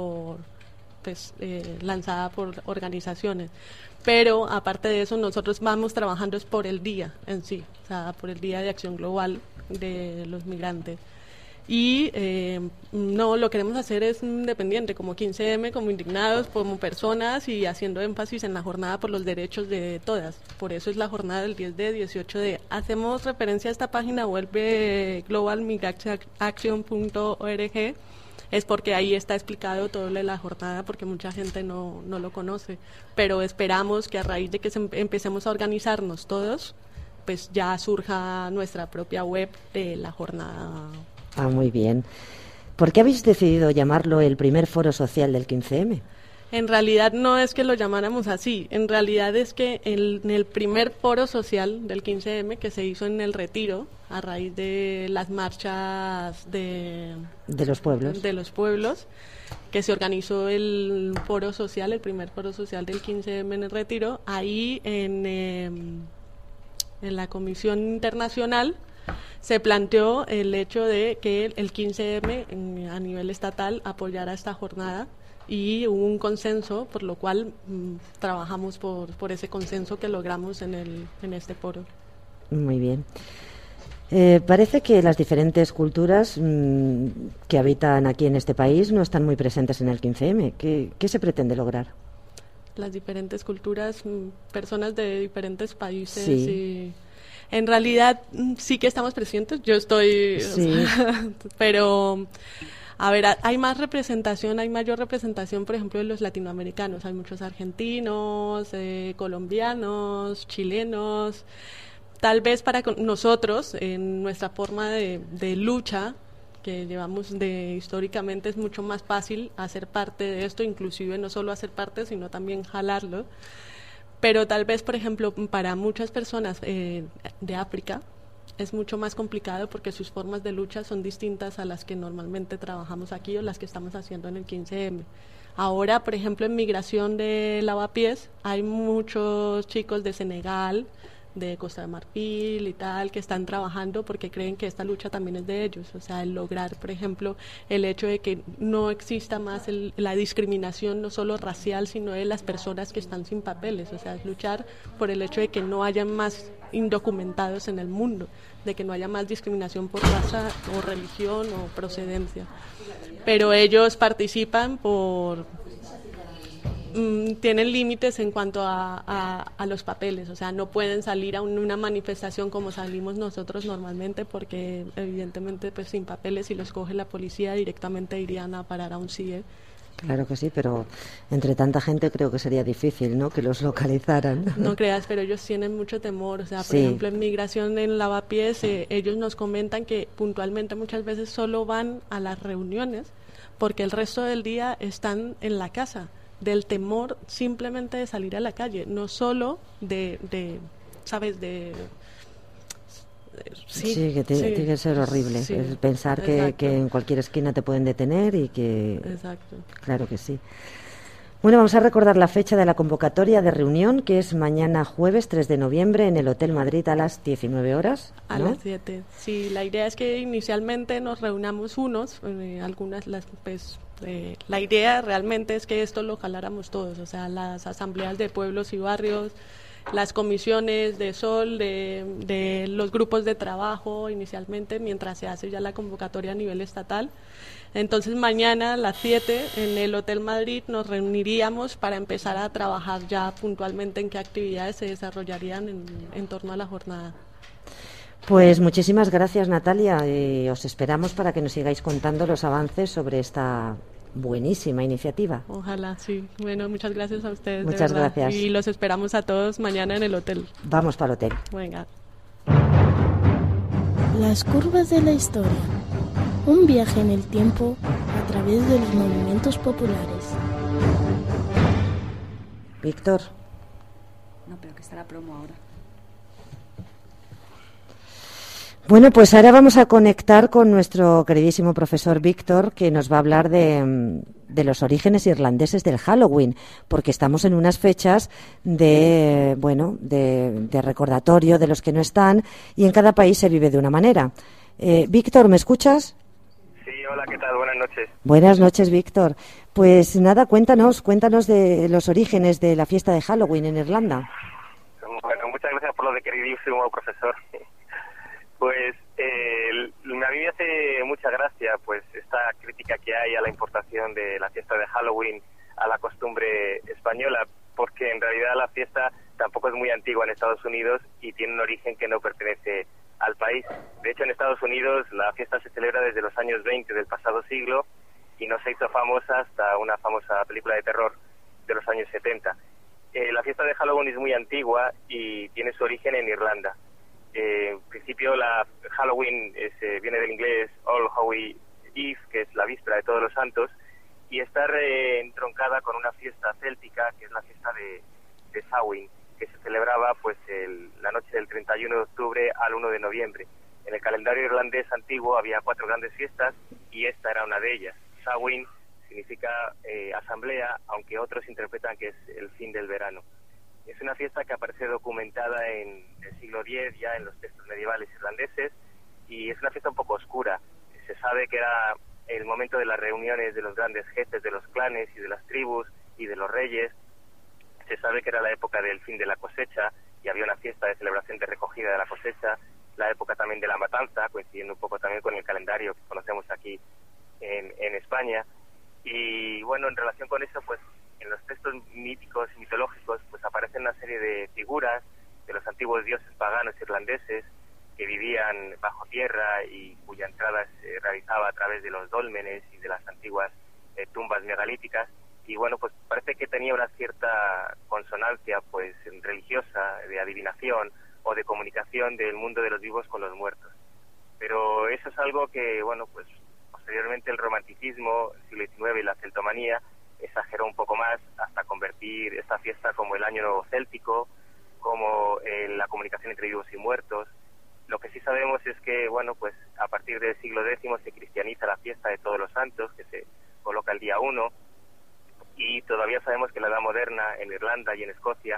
lanzada por organizaciones, pero aparte de eso nosotros vamos trabajando es por el día en sí, o sea, por el Día de Acción Global de los Migrantes. Y no, lo queremos hacer es independiente, como 15M, como indignados, como personas y haciendo énfasis en la jornada por los derechos de todas. Por eso es la jornada del 10 de 18 de. Hacemos referencia a esta página web globalmigrationaction.org, es porque ahí está explicado todo lo de la jornada, porque mucha gente no lo conoce. Pero esperamos que a raíz de que empecemos a organizarnos todos, pues ya surja nuestra propia web de la jornada. Ah, muy bien. ¿Por qué habéis decidido llamarlo el primer foro social del 15M? En realidad no es que lo llamáramos así, en realidad es que en el primer foro social del 15M que se hizo en el Retiro, a raíz de las marchas de los pueblos, que se organizó el foro social, el primer foro social del 15M en el Retiro, ahí en la Comisión Internacional se planteó el hecho de que el 15M a nivel estatal apoyara esta jornada y hubo un consenso, por lo cual trabajamos por ese consenso que logramos en este foro. Muy bien. Parece que las diferentes culturas que habitan aquí en este país no están muy presentes en el 15M. ¿Qué se pretende lograr? Las diferentes culturas, personas de diferentes países sí. Y en realidad sí que estamos presentes, yo estoy, sí. O sea, pero a ver, hay mayor representación, por ejemplo, de los latinoamericanos, hay muchos argentinos, colombianos, chilenos, tal vez para nosotros, en nuestra forma de lucha que llevamos históricamente, es mucho más fácil hacer parte de esto, inclusive no solo hacer parte, sino también jalarlo. Pero tal vez, por ejemplo, para muchas personas de África es mucho más complicado porque sus formas de lucha son distintas a las que normalmente trabajamos aquí o las que estamos haciendo en el 15M. Ahora, por ejemplo, en migración de lavapiés hay muchos chicos de Senegal, de Costa de Marfil y tal, que están trabajando porque creen que esta lucha también es de ellos. O sea, el lograr, por ejemplo, el hecho de que no exista más la discriminación, no solo racial, sino de las personas que están sin papeles. O sea, es luchar por el hecho de que no haya más indocumentados en el mundo, de que no haya más discriminación por raza o religión o procedencia. Pero ellos participan tienen límites en cuanto a los papeles, o sea, no pueden salir a una manifestación como salimos nosotros normalmente, porque evidentemente pues sin papeles, si los coge la policía directamente irían a parar a un CIE. Claro que sí, pero entre tanta gente creo que sería difícil, ¿no?, que los localizaran. No creas, pero ellos tienen mucho temor. O sea, por sí. ejemplo, en Migración, en Lavapiés, ellos nos comentan que puntualmente muchas veces solo van a las reuniones porque el resto del día están en la casa, del temor simplemente de salir a la calle, no solo ¿sabes?, Sí, que tiene que ser horrible, sí, pensar que en cualquier esquina te pueden detener y que... Exacto. Claro que sí. Bueno, vamos a recordar la fecha de la convocatoria de reunión, que es mañana jueves 3 de noviembre en el Hotel Madrid a las 19 horas, ¿no? A las 7. Sí, la idea es que inicialmente nos reunamos la idea realmente es que esto lo jaláramos todos, o sea, las asambleas de pueblos y barrios, las comisiones de Sol, de los grupos de trabajo inicialmente, mientras se hace ya la convocatoria a nivel estatal. Entonces mañana a las 7 en el Hotel Madrid nos reuniríamos para empezar a trabajar ya puntualmente en qué actividades se desarrollarían en torno a la jornada. Pues muchísimas gracias, Natalia, y os esperamos para que nos sigáis contando los avances sobre esta buenísima iniciativa. Ojalá, sí. Bueno, muchas gracias a ustedes. Muchas gracias. Y los esperamos a todos mañana en el hotel. Vamos para el hotel. Venga. Las curvas de la historia. Un viaje en el tiempo a través de los movimientos populares. Víctor. No, pero que está la promo ahora. Bueno, pues ahora vamos a conectar con nuestro queridísimo profesor Víctor, que nos va a hablar de los orígenes irlandeses del Halloween, porque estamos en unas fechas de recordatorio de los que no están, y en cada país se vive de una manera. Víctor, ¿me escuchas? Sí, hola, ¿qué tal? Buenas noches. Buenas noches, Víctor. Pues nada, cuéntanos de los orígenes de la fiesta de Halloween en Irlanda. Bueno, muchas gracias por lo de queridísimo profesor. Pues a mí me hace mucha gracia pues esta crítica que hay a la importación de la fiesta de Halloween a la costumbre española, porque en realidad la fiesta tampoco es muy antigua en Estados Unidos y tiene un origen que no pertenece al país. De hecho, en Estados Unidos la fiesta se celebra desde los años 20 del pasado siglo y no se hizo famosa hasta una famosa película de terror de los años 70. La fiesta de Halloween es muy antigua y tiene su origen en Irlanda. En principio la Halloween viene del inglés All Hallows Eve, que es la víspera de Todos los Santos, y está entroncada con una fiesta céltica que es la fiesta de Samhain, que se celebraba pues la noche del 31 de octubre al 1 de noviembre. En el calendario irlandés antiguo había 4 grandes fiestas y esta era una de ellas. Samhain significa asamblea, aunque otros interpretan que es el fin del verano. Es una fiesta que aparece documentada en el siglo X, ya en los textos medievales irlandeses, y es una fiesta un poco oscura. Se sabe que era el momento de las reuniones de los grandes jefes de los clanes y de las tribus y de los reyes. Se sabe que era la época del fin de la cosecha y había una fiesta de celebración de recogida de la cosecha, la época también de la matanza, coincidiendo un poco también con el calendario que conocemos aquí en España. Y bueno, en relación con eso, pues en los textos míticos y mitológicos pues aparecen una serie de figuras de los antiguos dioses paganos irlandeses que vivían bajo tierra y cuya entrada se realizaba a través de los dólmenes y de las antiguas tumbas megalíticas, y bueno, pues parece que tenía una cierta consonancia pues religiosa, de adivinación o de comunicación del mundo de los vivos con los muertos. Pero eso es algo que, bueno, pues posteriormente el romanticismo, el siglo XIX y la celtomanía exageró un poco más hasta convertir esta fiesta como el Año Nuevo Céltico, como la comunicación entre vivos y muertos. Lo que sí sabemos es que, bueno, pues a partir del siglo X se cristianiza la fiesta de Todos los Santos, que se coloca el día 1, y todavía sabemos que en la Edad Moderna, en Irlanda y en Escocia,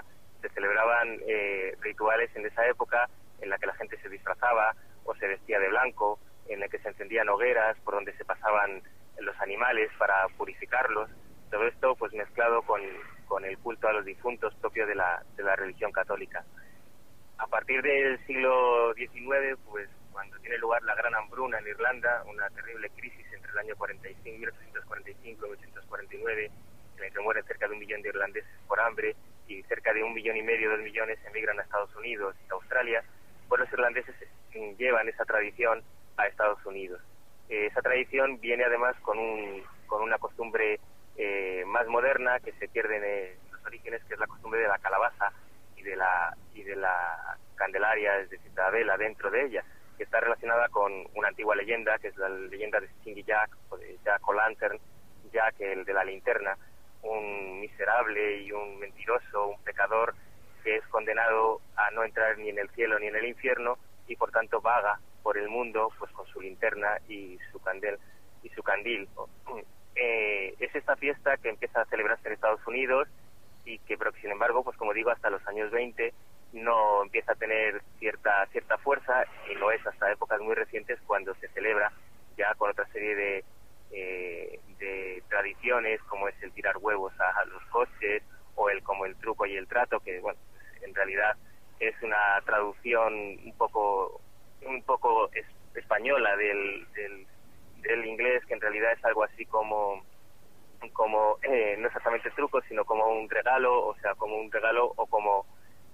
se celebraban rituales en esa época en la que la gente se disfrazaba o se vestía de blanco, en la que se encendían hogueras por donde se pasaban los animales para purificarlos. Todo esto pues mezclado con el culto a los difuntos propio de la religión católica. A partir del siglo XIX, pues cuando tiene lugar la gran hambruna en Irlanda, una terrible crisis entre el año 1845 y 1849, en la que mueren cerca de 1 millón de irlandeses por hambre y cerca de 1,5 millones, 2 millones emigran a Estados Unidos y a Australia, pues los irlandeses llevan esa tradición a Estados Unidos. Esa tradición viene además con una costumbre más moderna que se pierde en los orígenes, que es la costumbre de la calabaza y de la candelaria, es decir, la vela dentro de ella, que está relacionada con una antigua leyenda, que es la leyenda de Stingy Jack, o de Jack O'Lantern, Jack el de la linterna, un miserable y un mentiroso, un pecador que es condenado a no entrar ni en el cielo ni en el infierno y por tanto vaga por el mundo pues con su linterna y su candil. Es esta fiesta que empieza a celebrarse en Estados Unidos y que, pero sin embargo, pues como digo, hasta los años 20 no empieza a tener cierta fuerza, y lo es hasta épocas muy recientes cuando se celebra ya con otra serie de tradiciones, como es el tirar huevos a los coches o como el truco y el trato, que bueno, en realidad es una traducción un poco española del inglés, que en realidad es algo así como no exactamente truco, sino como un regalo, o sea, como un regalo o como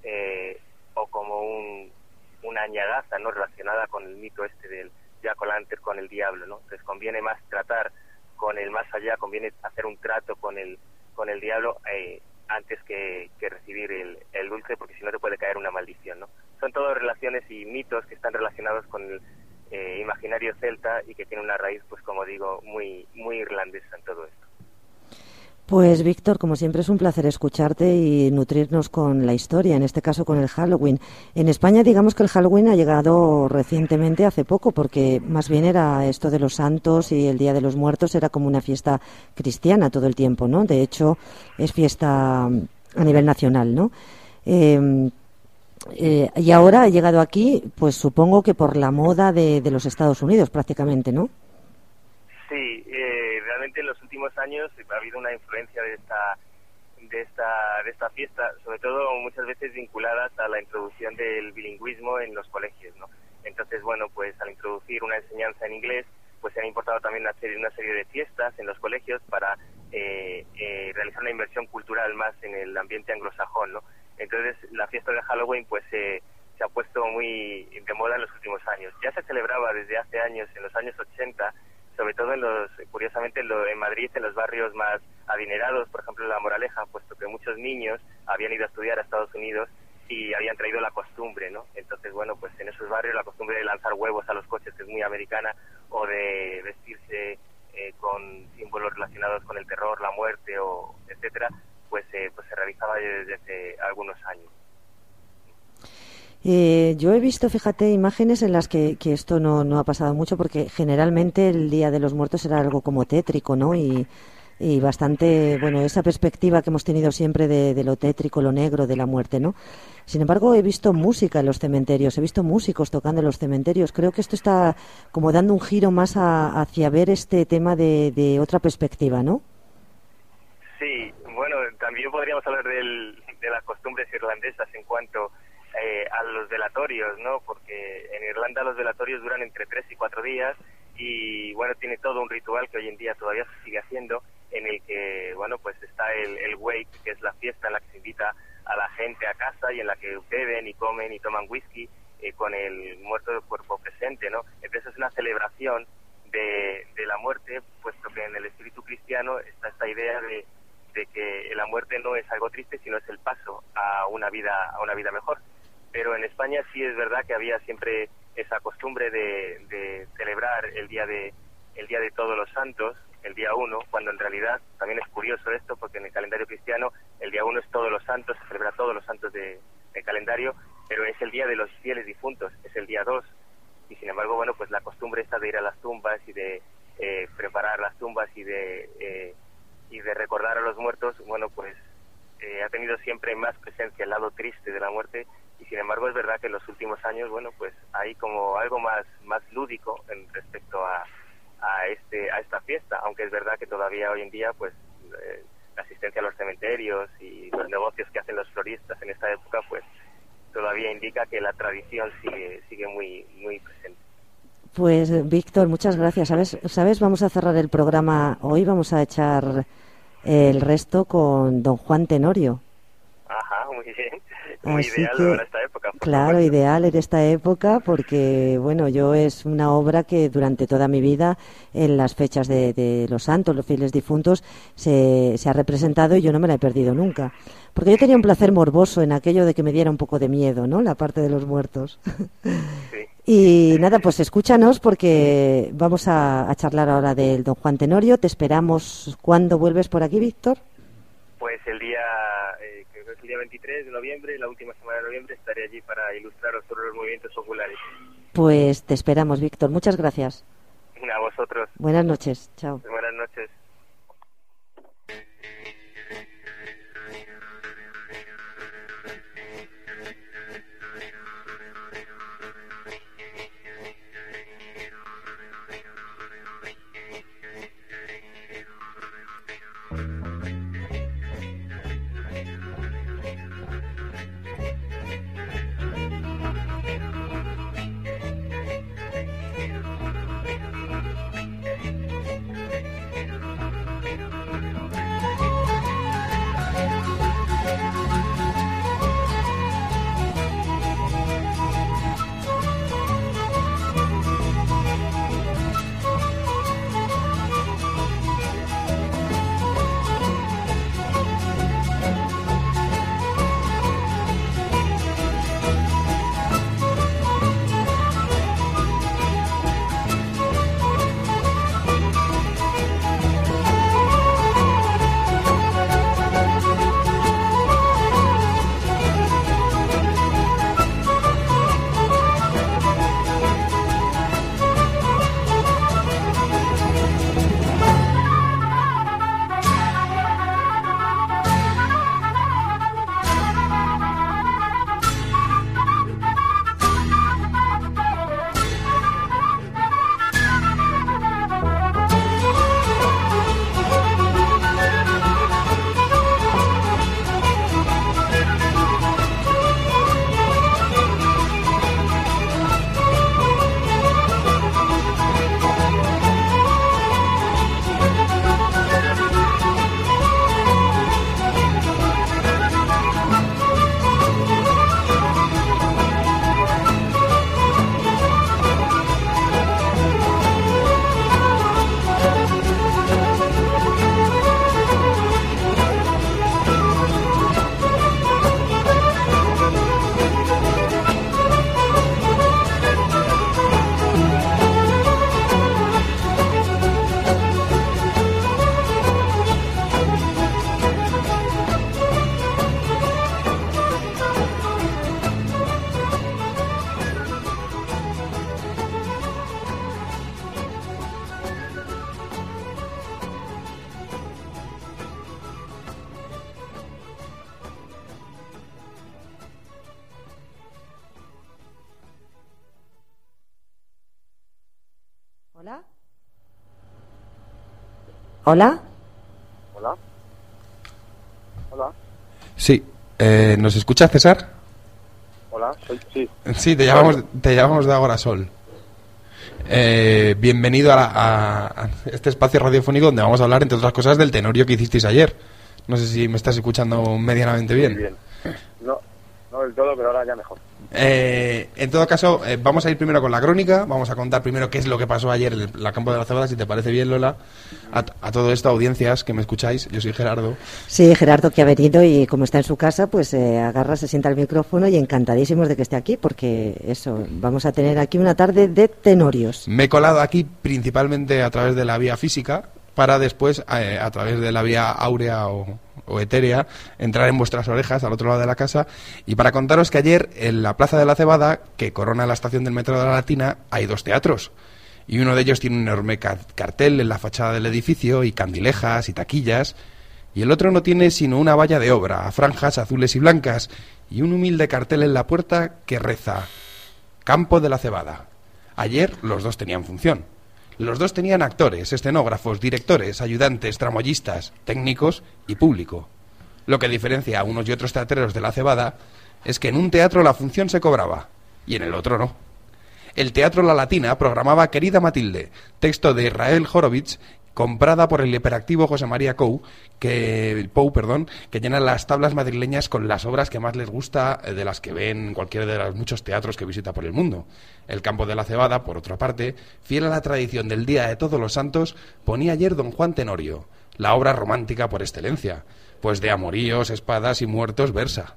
una añadaza, ¿no?, relacionada con el mito este del Jack O'Lantern con el diablo, ¿no? Entonces conviene más tratar con el más allá, conviene hacer un trato con el diablo antes que recibir el dulce, porque si no te puede caer una maldición, ¿no? Son todas relaciones y mitos que están relacionados con el imaginario celta y que tiene una raíz, pues como digo, muy irlandesa en todo esto. Pues Víctor, como siempre es un placer escucharte y nutrirnos con la historia, en este caso con el Halloween. En España digamos que el Halloween ha llegado recientemente, hace poco, porque más bien era esto de los santos y el Día de los Muertos era como una fiesta cristiana todo el tiempo, ¿no? De hecho, es fiesta a nivel nacional, ¿no? Y ahora ha llegado aquí, pues supongo que por la moda de los Estados Unidos prácticamente, ¿no? Sí, realmente en los últimos años ha habido una influencia de esta fiesta, sobre todo muchas veces vinculadas a la introducción del bilingüismo en los colegios, ¿no? Entonces, bueno, pues al introducir una enseñanza en inglés, pues se han importado también una serie de fiestas en los colegios para realizar una inversión cultural más en el ambiente anglosajón, ¿no? Entonces, la fiesta de Halloween, pues se ha puesto muy de moda en los últimos años. Ya se celebraba desde hace años, en los años 80, sobre todo curiosamente en Madrid, en los barrios más adinerados, por ejemplo en La Moraleja, puesto que muchos niños habían ido a estudiar a Estados Unidos y habían traído la costumbre, ¿no? Entonces, bueno, pues en esos barrios la costumbre de lanzar huevos a los coches, que es muy americana, o de vestirse con símbolos relacionados con el terror, la muerte, o etcétera, pues se realizaba desde hace algunos años. Yo he visto, fíjate, imágenes en las que esto no ha pasado mucho, porque generalmente el Día de los Muertos era algo como tétrico, ¿no? Y bastante, bueno, esa perspectiva que hemos tenido siempre de lo tétrico, lo negro, de la muerte, ¿no? Sin embargo, he visto música en los cementerios, he visto músicos tocando en los cementerios. Creo que esto está como dando un giro más hacia ver este tema de otra perspectiva, ¿no? Sí, bueno, también podríamos hablar de las costumbres irlandesas en cuanto a los velatorios, ¿no? Porque en Irlanda los velatorios duran entre 3 y 4 días y, bueno, tiene todo un ritual que hoy en día todavía se sigue haciendo, en el que, bueno, pues está el wake, que es la fiesta en la que se invita a la gente a casa y en la que beben y comen y toman whisky con el muerto del cuerpo presente, ¿no? Entonces es una celebración de la muerte, puesto que en el espíritu cristiano está esta idea de que la muerte no es algo triste, sino es el paso a una vida mejor. Pero en España sí es verdad que había siempre esa costumbre de celebrar el día de Todos los Santos, el día 1, cuando en realidad también es curioso esto, porque en el calendario cristiano el día 1 es Todos los Santos, se celebra Todos los Santos del calendario, pero es el día de los fieles difuntos, es el día 2, y sin embargo, bueno, pues la costumbre esta de ir a las tumbas y de preparar las tumbas y de recordar a los muertos, bueno, pues ha tenido siempre más presencia el lado triste de la muerte, y sin embargo es verdad que en los últimos años, bueno, pues hay como algo más lúdico en respecto a esta fiesta, aunque es verdad que todavía hoy en día, pues la asistencia a los cementerios y los negocios que hacen los floristas en esta época, pues todavía indica que la tradición sigue muy presente. Pues Víctor, muchas gracias. ¿Sabes? Vamos a cerrar el programa hoy, vamos a echar el resto con don Juan Tenorio. Ajá, muy bien. Muy Así ideal que, para esta época. Claro, ideal en esta época porque, bueno, es una obra que durante toda mi vida, en las fechas de los santos, los fieles difuntos, se ha representado y yo no me la he perdido nunca. Porque yo tenía un placer morboso en aquello de que me diera un poco de miedo, ¿no? La parte de los muertos. Sí. Y nada, pues escúchanos porque vamos a charlar ahora del don Juan Tenorio. Te esperamos. ¿Cuándo vuelves por aquí, Víctor? Pues el día 23 de noviembre, la última semana de noviembre, estaré allí para ilustraros sobre los movimientos oculares. Pues te esperamos, Víctor. Muchas gracias. A vosotros. Buenas noches. Chao. Buenas noches. Hola. Hola. Hola. Hola. Sí. ¿Nos escucha, César? Hola, sí. Sí, te llamamos de Agorasol. Bienvenido a este espacio radiofónico donde vamos a hablar, entre otras cosas, del Tenorio que hicisteis ayer. No sé si me estás escuchando medianamente bien. Muy bien. No del todo, pero ahora ya mejor. En todo caso, vamos a ir primero con la crónica. Vamos a contar primero qué es lo que pasó ayer en la Campo de la Cebada, si te parece bien, Lola. A todo esto, audiencias que me escucháis, yo soy Gerardo. Sí, Gerardo, que ha venido y como está en su casa, pues agarra, se sienta al micrófono y encantadísimos de que esté aquí, porque eso, vamos a tener aquí una tarde de tenorios. Me he colado aquí principalmente a través de la vía física, para después, a través de la vía áurea o etérea, entrar en vuestras orejas al otro lado de la casa, y para contaros que ayer en la Plaza de la Cebada, que corona la estación del Metro de la Latina, hay dos teatros, y uno de ellos tiene un enorme cartel en la fachada del edificio, y candilejas y taquillas, y el otro no tiene sino una valla de obra, a franjas azules y blancas, y un humilde cartel en la puerta que reza: Campo de la Cebada. Ayer los dos tenían función. Los dos tenían actores, escenógrafos, directores, ayudantes, tramoyistas, técnicos y público. Lo que diferencia a unos y otros teatreros de la Cebada es que en un teatro la función se cobraba y en el otro no. El Teatro La Latina programaba Querida Matilde, texto de Israel Horovitz, comprada por el hiperactivo José María Pou, que llena las tablas madrileñas con las obras que más les gusta de las que ven en cualquiera de los muchos teatros que visita por el mundo. El Campo de la Cebada, por otra parte, fiel a la tradición del Día de Todos los Santos, ponía ayer Don Juan Tenorio, la obra romántica por excelencia, pues de amoríos, espadas y muertos versa.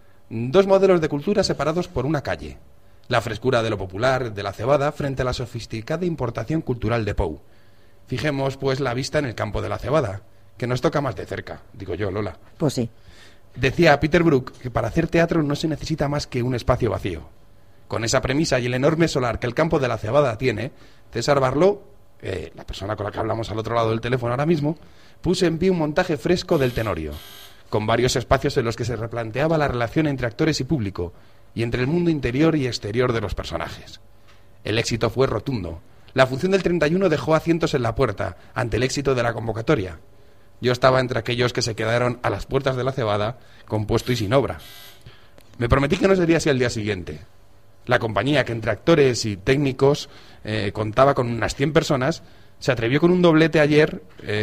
Dos modelos de cultura separados por una calle. La frescura de lo popular de la Cebada frente a la sofisticada importación cultural de Pou. Fijemos, pues, la vista en el Campo de la Cebada, que nos toca más de cerca, digo yo, Lola. Pues sí. Decía Peter Brook que para hacer teatro no se necesita más que un espacio vacío. Con esa premisa y el enorme solar que el Campo de la Cebada tiene, César Barló, la persona con la que hablamos al otro lado del teléfono ahora mismo, puso en pie un montaje fresco del Tenorio, con varios espacios en los que se replanteaba la relación entre actores y público, y entre el mundo interior y exterior de los personajes. El éxito fue rotundo. La función del 31 dejó asientos en la puerta, ante el éxito de la convocatoria. Yo estaba entre aquellos que se quedaron a las puertas de la Cebada, con puesto y sin obra. Me prometí que no sería así al día siguiente. La compañía, que entre actores y técnicos contaba con unas 100 personas, se atrevió con un doblete ayer,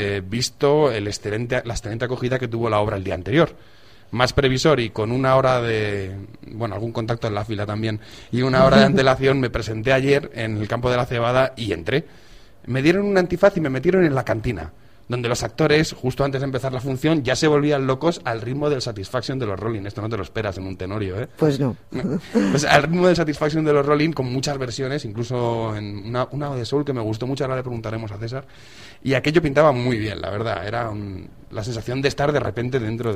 visto la excelente acogida que tuvo la obra el día anterior. Más previsor y con una hora de... bueno, algún contacto en la fila también, y una hora de antelación, me presenté ayer en el Campo de la Cebada y entré. Me dieron un antifaz y me metieron en la cantina, donde los actores, justo antes de empezar la función, ya se volvían locos al ritmo del Satisfaction de los Rolling. Esto no te lo esperas en un Tenorio, ¿eh? Pues no. Pues al ritmo del Satisfaction de los Rolling, con muchas versiones, incluso en una de soul que me gustó mucho, ahora le preguntaremos a César, y aquello pintaba muy bien, la verdad. Era la sensación de estar de repente dentro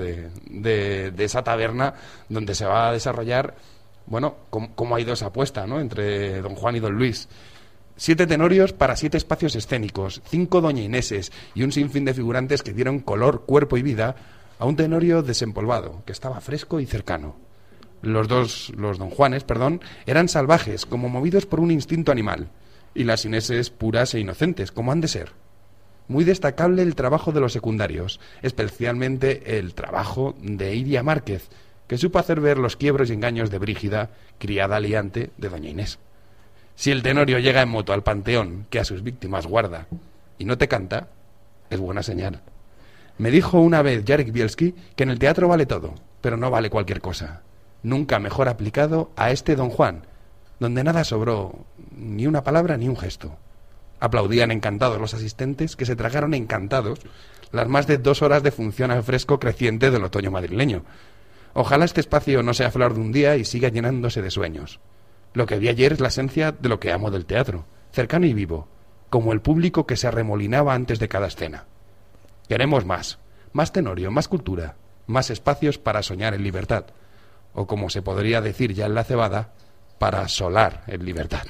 de esa taberna donde se va a desarrollar, bueno, cómo ha ido esa apuesta, ¿no?, entre Don Juan y Don Luis. 7 tenorios para 7 espacios escénicos, 5 doña Ineses y un sinfín de figurantes que dieron color, cuerpo y vida a un Tenorio desempolvado, que estaba fresco y cercano. Los Don Juanes, eran salvajes, como movidos por un instinto animal, y las Ineses puras e inocentes, como han de ser. Muy destacable el trabajo de los secundarios, especialmente el trabajo de Iria Márquez, que supo hacer ver los quiebros y engaños de Brígida, criada liante de doña Inés. Si el Tenorio llega en moto al panteón que a sus víctimas guarda y no te canta, es buena señal. Me dijo una vez Jarek Bielski que en el teatro vale todo, pero no vale cualquier cosa. Nunca mejor aplicado a este Don Juan, donde nada sobró, ni una palabra ni un gesto. Aplaudían encantados los asistentes, que se tragaron encantados las más de 2 horas de función al fresco creciente del otoño madrileño. Ojalá este espacio no sea flor de un día y siga llenándose de sueños. Lo que vi ayer es la esencia de lo que amo del teatro, cercano y vivo, como el público que se arremolinaba antes de cada escena. Queremos más Tenorio, más cultura, más espacios para soñar en libertad, o como se podría decir ya en la Cebada, para solar en libertad.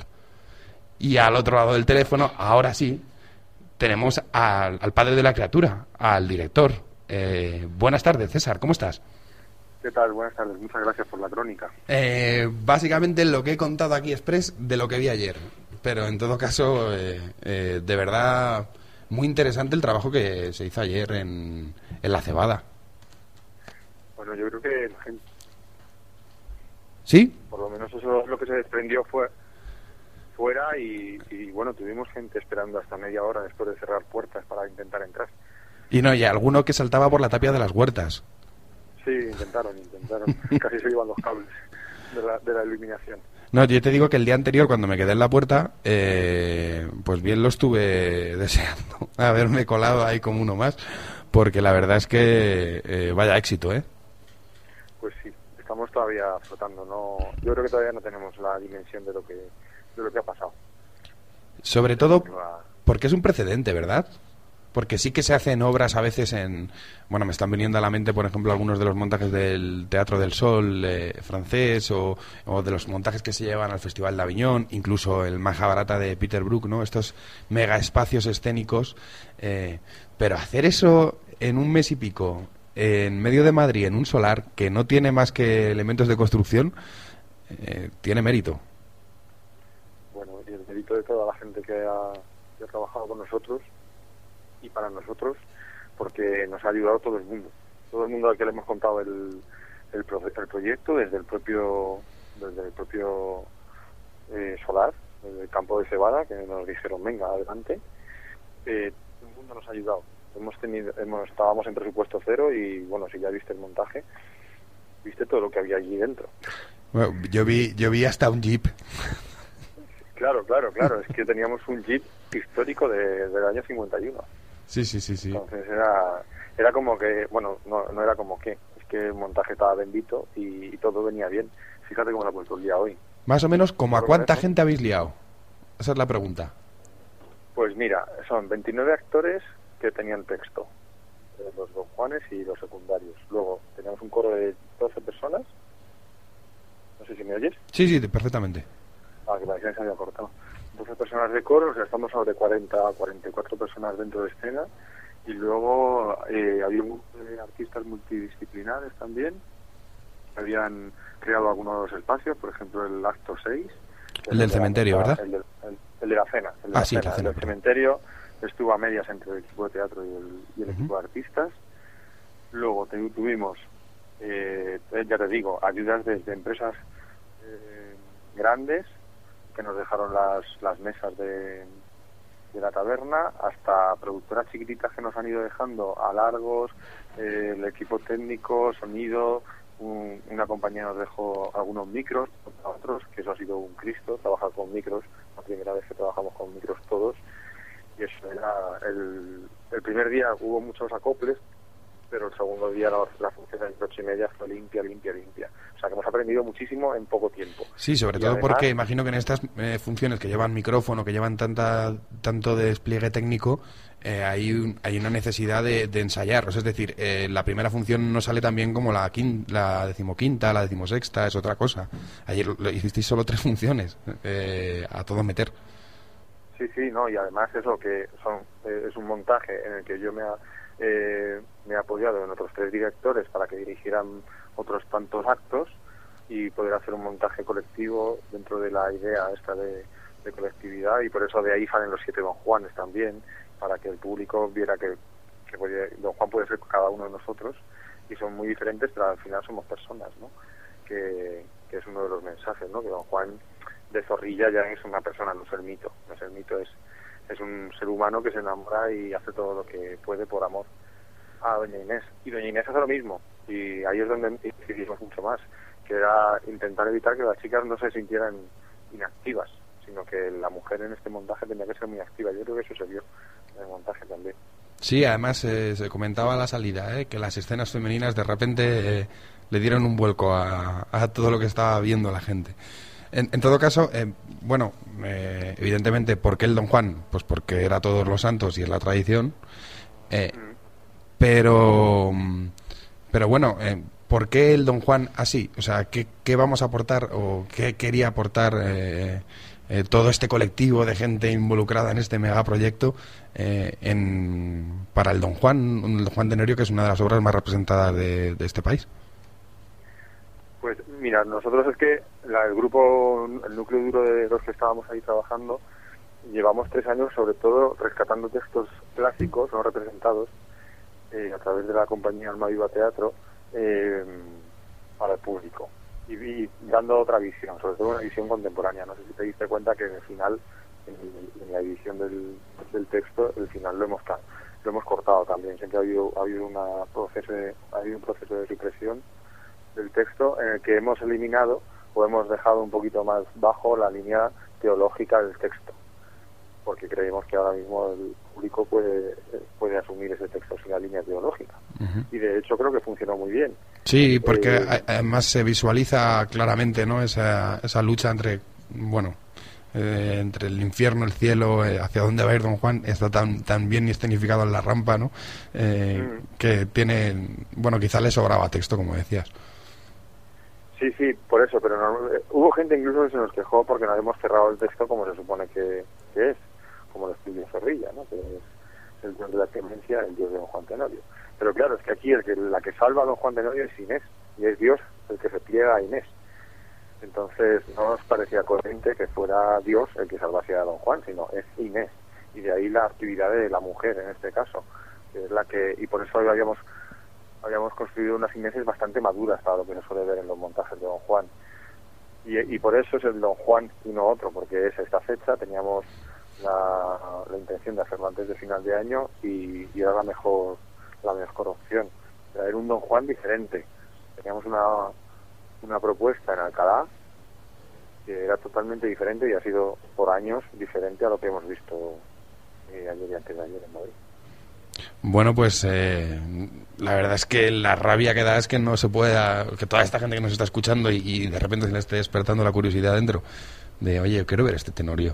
Y al otro lado del teléfono, ahora sí, tenemos al padre de la criatura, al director. Buenas tardes, César, ¿cómo estás? ¿Qué tal? Buenas tardes, muchas gracias por la crónica. Básicamente lo que he contado aquí express de lo que vi ayer, pero en todo caso, de verdad, muy interesante el trabajo que se hizo ayer en la Cebada. Bueno, yo creo que la gente... ¿Sí? Por lo menos eso es lo que se desprendió fuera y bueno, tuvimos gente esperando hasta media hora después de cerrar puertas para intentar entrar. Y alguno que saltaba por la tapia de las huertas. Sí, intentaron. Casi se iban los cables de la iluminación. No, yo te digo que el día anterior, cuando me quedé en la puerta, pues bien lo estuve deseando, haberme colado ahí como uno más, porque la verdad es que vaya éxito, ¿eh? Pues sí, estamos todavía flotando, ¿no? Yo creo que todavía no tenemos la dimensión de lo que ha pasado. Sobre todo porque es un precedente, ¿verdad? Porque sí que se hacen obras a veces bueno, me están viniendo a la mente, por ejemplo, algunos de los montajes del Teatro del Sol francés o de los montajes que se llevan al Festival de Aviñón, incluso el Mahabharata de Peter Brook, ¿no? Estos mega espacios escénicos, pero hacer eso en un mes y pico, en medio de Madrid, en un solar que no tiene más que elementos de construcción, tiene mérito. Bueno, y el mérito de toda la gente que ha trabajado con nosotros y para nosotros, porque nos ha ayudado todo el mundo al que le hemos contado el proyecto, desde el propio solar, desde el campo de cebada, que nos dijeron venga adelante. Todo el mundo nos ha ayudado. Estábamos en presupuesto cero y bueno, si ya viste el montaje, viste todo lo que había allí dentro. Bueno, yo vi hasta un jeep. Claro, es que teníamos un jeep histórico del año 51. Sí. Entonces era como que, bueno, no era como que, es que el montaje estaba bendito y todo venía bien. Fíjate cómo la he puesto el día hoy. Más o menos, ¿como a cuánta gente habéis liado? Esa es la pregunta. Pues mira, son 29 actores que tenían texto, los Don Juanes y los secundarios. Luego teníamos un coro de 12 personas. No sé si me oyes. Sí, perfectamente. Que parecía que se había cortado. 12 personas de coro, o sea, estamos sobre 44 personas dentro de escena. Y luego había un grupo de artistas multidisciplinares también, que habían creado algunos espacios, por ejemplo el acto 6. El del cementerio, ¿verdad? El de la cena. La cena. El del cementerio estuvo a medias entre el equipo de teatro y el equipo de artistas. Luego tuvimos, ya te digo, ayudas desde empresas grandes que nos dejaron las mesas de la taberna, hasta productoras chiquititas que nos han ido dejando alargos, el equipo técnico, sonido. Una compañía nos dejó algunos micros, otros, que eso ha sido un Cristo, trabajar con micros, la primera vez que trabajamos con micros todos, y eso era el primer día hubo muchos acoples, pero el segundo día la función de las 8:30 fue limpia. O sea que hemos aprendido muchísimo en poco tiempo. Sí, sobre todo además, porque imagino que en estas funciones que llevan micrófono, que llevan tanto despliegue técnico, hay una necesidad de ensayar. Es decir, la primera función no sale tan bien como la 15ª, la 16ª, es otra cosa. Ayer hicisteis solo 3 funciones, a todo meter. Sí, no, y además eso que es un montaje en el que yo me he apoyado en otros 3 directores para que dirigieran otros tantos actos y poder hacer un montaje colectivo dentro de la idea esta de colectividad, y por eso de ahí salen los 7 Don Juanes también, para que el público viera que Don Juan puede ser cada uno de nosotros y son muy diferentes, pero al final somos personas, ¿no? Que es uno de los mensajes, ¿no? Que Don Juan de Zorrilla ya es una persona, no es el mito. No es el mito, es un ser humano que se enamora y hace todo lo que puede por amor a Doña Inés. Y Doña Inés hace lo mismo, y ahí es donde incidimos mucho más, que era intentar evitar que las chicas no se sintieran inactivas, sino que la mujer en este montaje tenía que ser muy activa. Yo creo que eso se vio en el montaje también. Sí, además se comentaba a la salida, que las escenas femeninas de repente le dieron un vuelco a todo lo que estaba viendo la gente. En todo caso, evidentemente, ¿por qué el Don Juan? Pues porque era Todos los Santos y es la tradición. Pero bueno, ¿por qué el Don Juan así? O sea, ¿qué vamos a aportar o qué quería aportar todo este colectivo de gente involucrada en este megaproyecto para el Don Juan Tenorio, que es una de las obras más representadas de este país? Pues mira, nosotros es que el grupo, el núcleo duro de los que estábamos ahí trabajando, llevamos 3 años sobre todo rescatando textos clásicos no representados a través de la compañía Alma Viva Teatro para el público y dando otra visión, sobre todo una visión contemporánea. No sé si te diste cuenta que en el final, en la edición del texto, el final lo hemos cortado también. Siempre ha habido un proceso de supresión del texto en el que hemos eliminado o hemos dejado un poquito más bajo la línea teológica del texto, porque creemos que ahora mismo el público puede asumir ese texto sin la línea teológica. Y de hecho creo que funcionó muy bien. Sí, porque además se visualiza claramente, ¿no? esa lucha entre el infierno, el cielo, hacia dónde va a ir Don Juan. Está tan bien escenificado en la rampa, ¿no? Que tiene, quizá le sobraba texto, como decías. Sí, por eso, pero hubo gente incluso que se nos quejó porque no habíamos cerrado el texto como se supone que es, como lo escribió Zorrilla, ¿no? Que el dios de la clemencia, el dios de don Juan Tenorio. Pero claro, es que aquí la que salva a don Juan Tenorio es Inés, y es Dios el que se pliega a Inés. Entonces no nos parecía coherente que fuera Dios el que salvase a don Juan, sino es Inés, y de ahí la actividad de la mujer en este caso, que es la que, y por eso habíamos construido unas Ineses bastante maduras para lo que se suele ver en los montajes de don Juan. Y por eso es el don Juan y no otro, porque es esta fecha, teníamos la intención de hacerlo antes de final de año y era la mejor opción. Era un don Juan diferente. Teníamos una propuesta en Alcalá que era totalmente diferente y ha sido por años diferente a lo que hemos visto ayer y antes de ayer en Madrid. Bueno, pues la verdad es que la rabia que da es que no se pueda, que toda esta gente que nos está escuchando y de repente se le esté despertando la curiosidad dentro de, oye, yo quiero ver este Tenorio.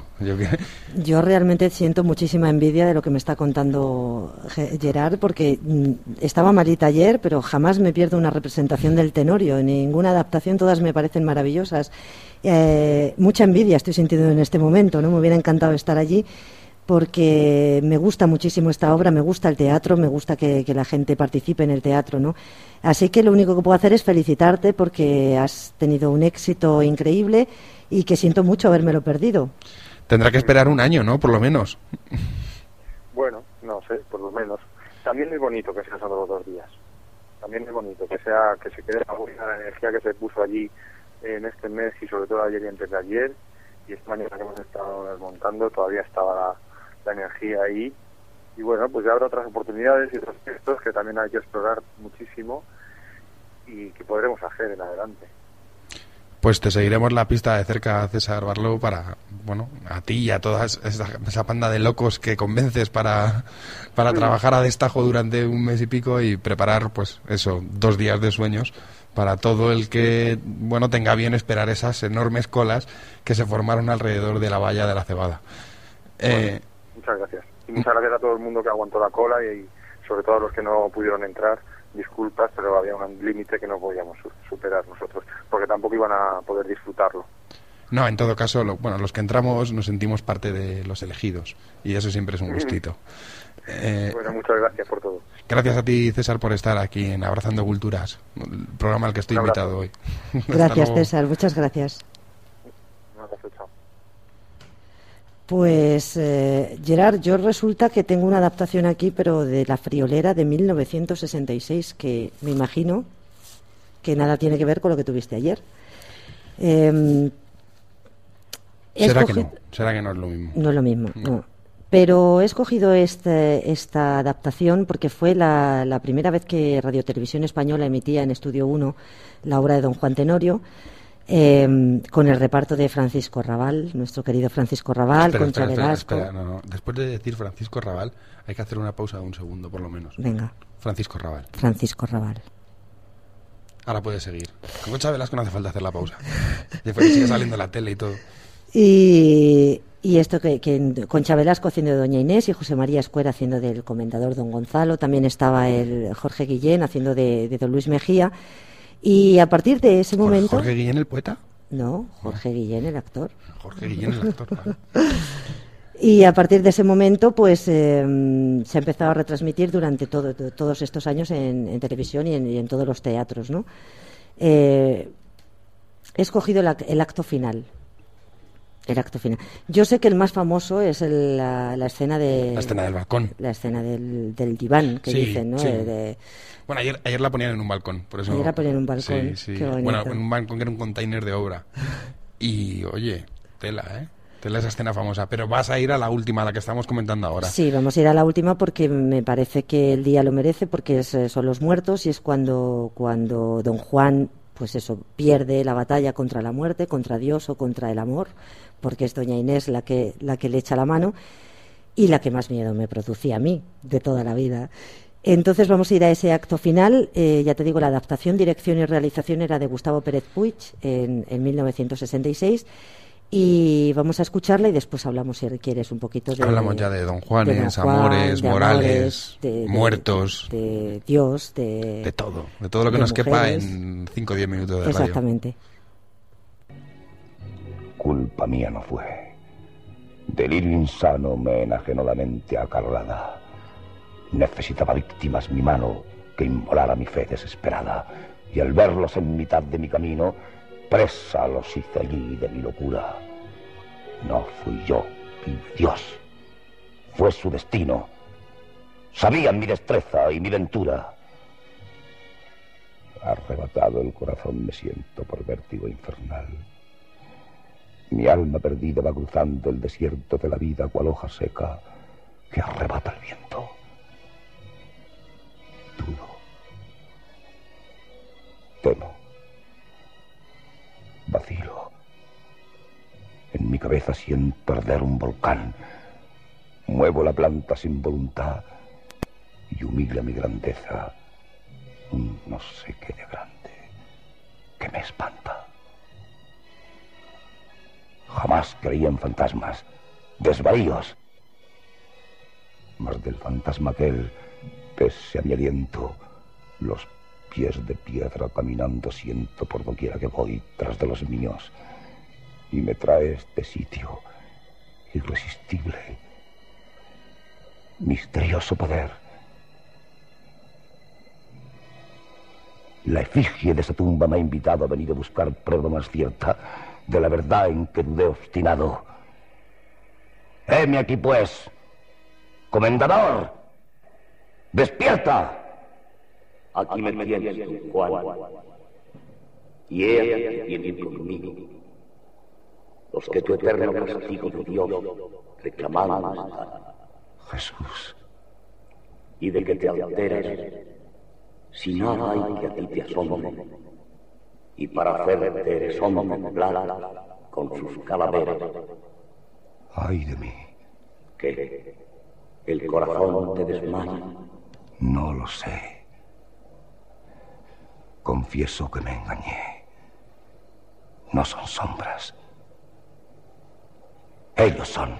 Yo realmente siento muchísima envidia de lo que me está contando Gerard, porque estaba malita ayer, pero jamás me pierdo una representación del Tenorio, en ninguna adaptación, todas me parecen maravillosas. Mucha envidia estoy sintiendo en este momento, ¿no? Me hubiera encantado estar allí, porque me gusta muchísimo esta obra, me gusta el teatro, me gusta que la gente participe en el teatro, ¿no? Así que lo único que puedo hacer es felicitarte porque has tenido un éxito increíble y que siento mucho habérmelo perdido. Tendrá que esperar un año, ¿no? Por lo menos. Bueno, no sé, por lo menos. También es bonito que sea solo los 2 días. También es bonito que se quede la energía que se puso allí en este mes y sobre todo ayer y antes de ayer. Y esta mañana que hemos estado desmontando todavía estaba la energía ahí. Y bueno, pues ya habrá otras oportunidades y otros textos que también hay que explorar muchísimo y que podremos hacer en adelante. Pues te seguiremos la pista de cerca, César Barlow, para, bueno, a ti y a toda esa panda de locos que convences para trabajar a destajo durante un mes y pico y preparar, pues eso, 2 días de sueños para todo el que, bueno, tenga bien esperar esas enormes colas que se formaron alrededor de la valla de la Cebada. Bueno, muchas gracias. Y muchas gracias a todo el mundo que aguantó la cola y sobre todo a los que no pudieron entrar. Disculpas, pero había un límite que no podíamos superar nosotros, porque tampoco iban a poder disfrutarlo. No, en todo caso, los que entramos nos sentimos parte de los elegidos, y eso siempre es un gustito. Bueno, muchas gracias por todo. Gracias a ti, César, por estar aquí en Abrazando Culturas, el programa al que estoy invitado hoy. Gracias, César, muchas gracias. Un abrazo, chao. Pues, Gerard, yo resulta que tengo una adaptación aquí, pero de La Friolera de 1966, que me imagino que nada tiene que ver con lo que tuviste ayer. ¿Será que no? ¿Será que no es lo mismo? No es lo mismo, no. Pero he escogido esta adaptación porque fue la primera vez que Radio Televisión Española emitía en Estudio 1 la obra de don Juan Tenorio, con el reparto de Francisco Rabal, nuestro querido Francisco Rabal, Concha Velasco. No. Después de decir Francisco Rabal, hay que hacer una pausa de un segundo, por lo menos. Venga. Francisco Rabal. Francisco Rabal. Ahora puedes seguir. Con Concha Velasco no hace falta hacer la pausa. Después sigue saliendo la tele y todo. Y esto que Concha Velasco haciendo de doña Inés y José María Escuera haciendo del comendador don Gonzalo. También estaba el Jorge Guillén haciendo de don Luis Mejía. Y a partir de ese momento... ¿Jorge Guillén el poeta? No, Jorge Guillén el actor. Jorge Guillén el actor, vale. Y a partir de ese momento pues se ha empezado a retransmitir durante todos estos años en televisión y en todos los teatros, ¿no? He escogido el acto final. El acto final. Yo sé que el más famoso es la escena de... La escena del balcón. La escena del diván, que dicen, ¿no? Sí. Bueno, ayer la ponían en un balcón, por eso... Ayer la ponían en un balcón, sí. Qué bonito. Bueno, en un balcón que era un container de obra. Y, oye, tela, ¿eh? Tela esa escena famosa. Pero vas a ir a la última, a la que estamos comentando ahora. Sí, vamos a ir a la última porque me parece que el día lo merece, porque son los muertos y es cuando don Juan, pues eso, pierde la batalla contra la muerte, contra Dios o contra el amor, porque es doña Inés la que le echa la mano y la que más miedo me producía a mí de toda la vida. Entonces vamos a ir a ese acto final. Ya te digo, la adaptación, dirección y realización era de Gustavo Pérez Puig en 1966 y vamos a escucharla y después hablamos, si quieres, un poquito de... Hablamos ya de Don Juanes, amores, morales, muertos... De Dios, de todo lo que nos quepa en 5 o 10 minutos de radio. Exactamente. Culpa mía no fue. Delirio insano me enajenó la mente acalorada. Necesitaba víctimas mi mano que inmolara mi fe desesperada, y al verlos en mitad de mi camino, presa los hice allí de mi locura. No fui yo, vive Dios. Fue su destino. Sabían mi destreza y mi ventura. Arrebatado el corazón me siento por vértigo infernal. Mi alma perdida va cruzando el desierto de la vida cual hoja seca que arrebata el viento. Dudo. Temo. Vacilo. En mi cabeza siento arder un volcán. Muevo la planta sin voluntad y humilla mi grandeza un no sé qué de grande que me espanta. Jamás creí en fantasmas, desvaríos. Mas del fantasma aquel, pese a mi aliento, los pies de piedra caminando siento por doquiera que voy tras de los míos. Y me trae este sitio irresistible, misterioso poder. La efigie de esa tumba me ha invitado a venir a buscar prueba más cierta de la verdad en que dudé obstinado. Heme aquí, pues, comendador, despierta. Aquí me tienes, don Juan, y he aquí que vienen conmigo los que tu eterno castigo de Dios reclamamos. Jesús. Y de que te alteres, si nada hay que a ti te asombre, y para hacerte eres hombre de plata con sus calaveras. Ay de mí. ¿Qué? ¿El corazón te desmaya? No lo sé. Confieso que me engañé. No son sombras. Ellos son.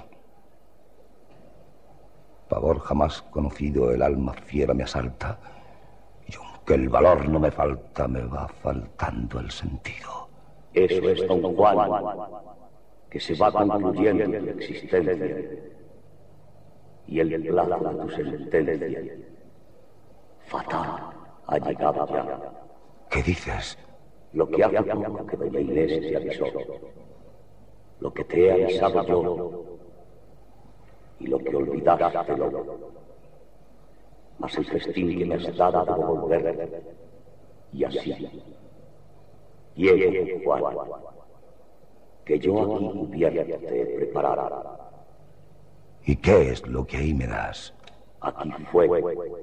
Pavor jamás conocido, el alma fiera me asalta, y aunque el valor no me falta, me va faltando el sentido. Eso es, don Juan, que se va concluyendo tu existencia, y el plazo de tu sentencia fatal ha llegado ya. ¿Qué dices? Lo que hace poco que doña Inés te avisó, lo que te he avisado yo, y lo que olvidaste lo. Mas el festín que me has dado debo volver, y así. Llegue, Juan, que yo aquí hubiérate preparado. ¿Y qué es lo que ahí me das? Aquí fuego,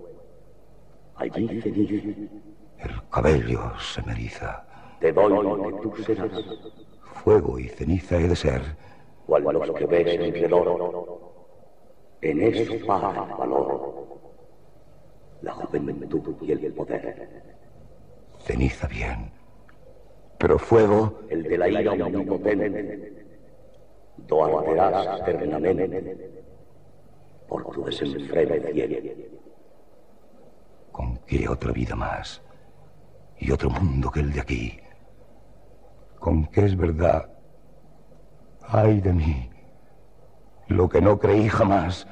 allí ceniza. El cabello se me eriza. Te doy lo que tú serás. Fuego y ceniza he de ser. Cual los que ves alrededor. En eso paga valor la juventud y el poder. Ceniza bien, pero fuego... El de la ira omnipotente, doarás eternamente por tu desenfreno cielo. ¿Con qué otra vida más? Y otro mundo que el de aquí. ¿Con qué es verdad? ¡Ay de mí! Lo que no creí jamás.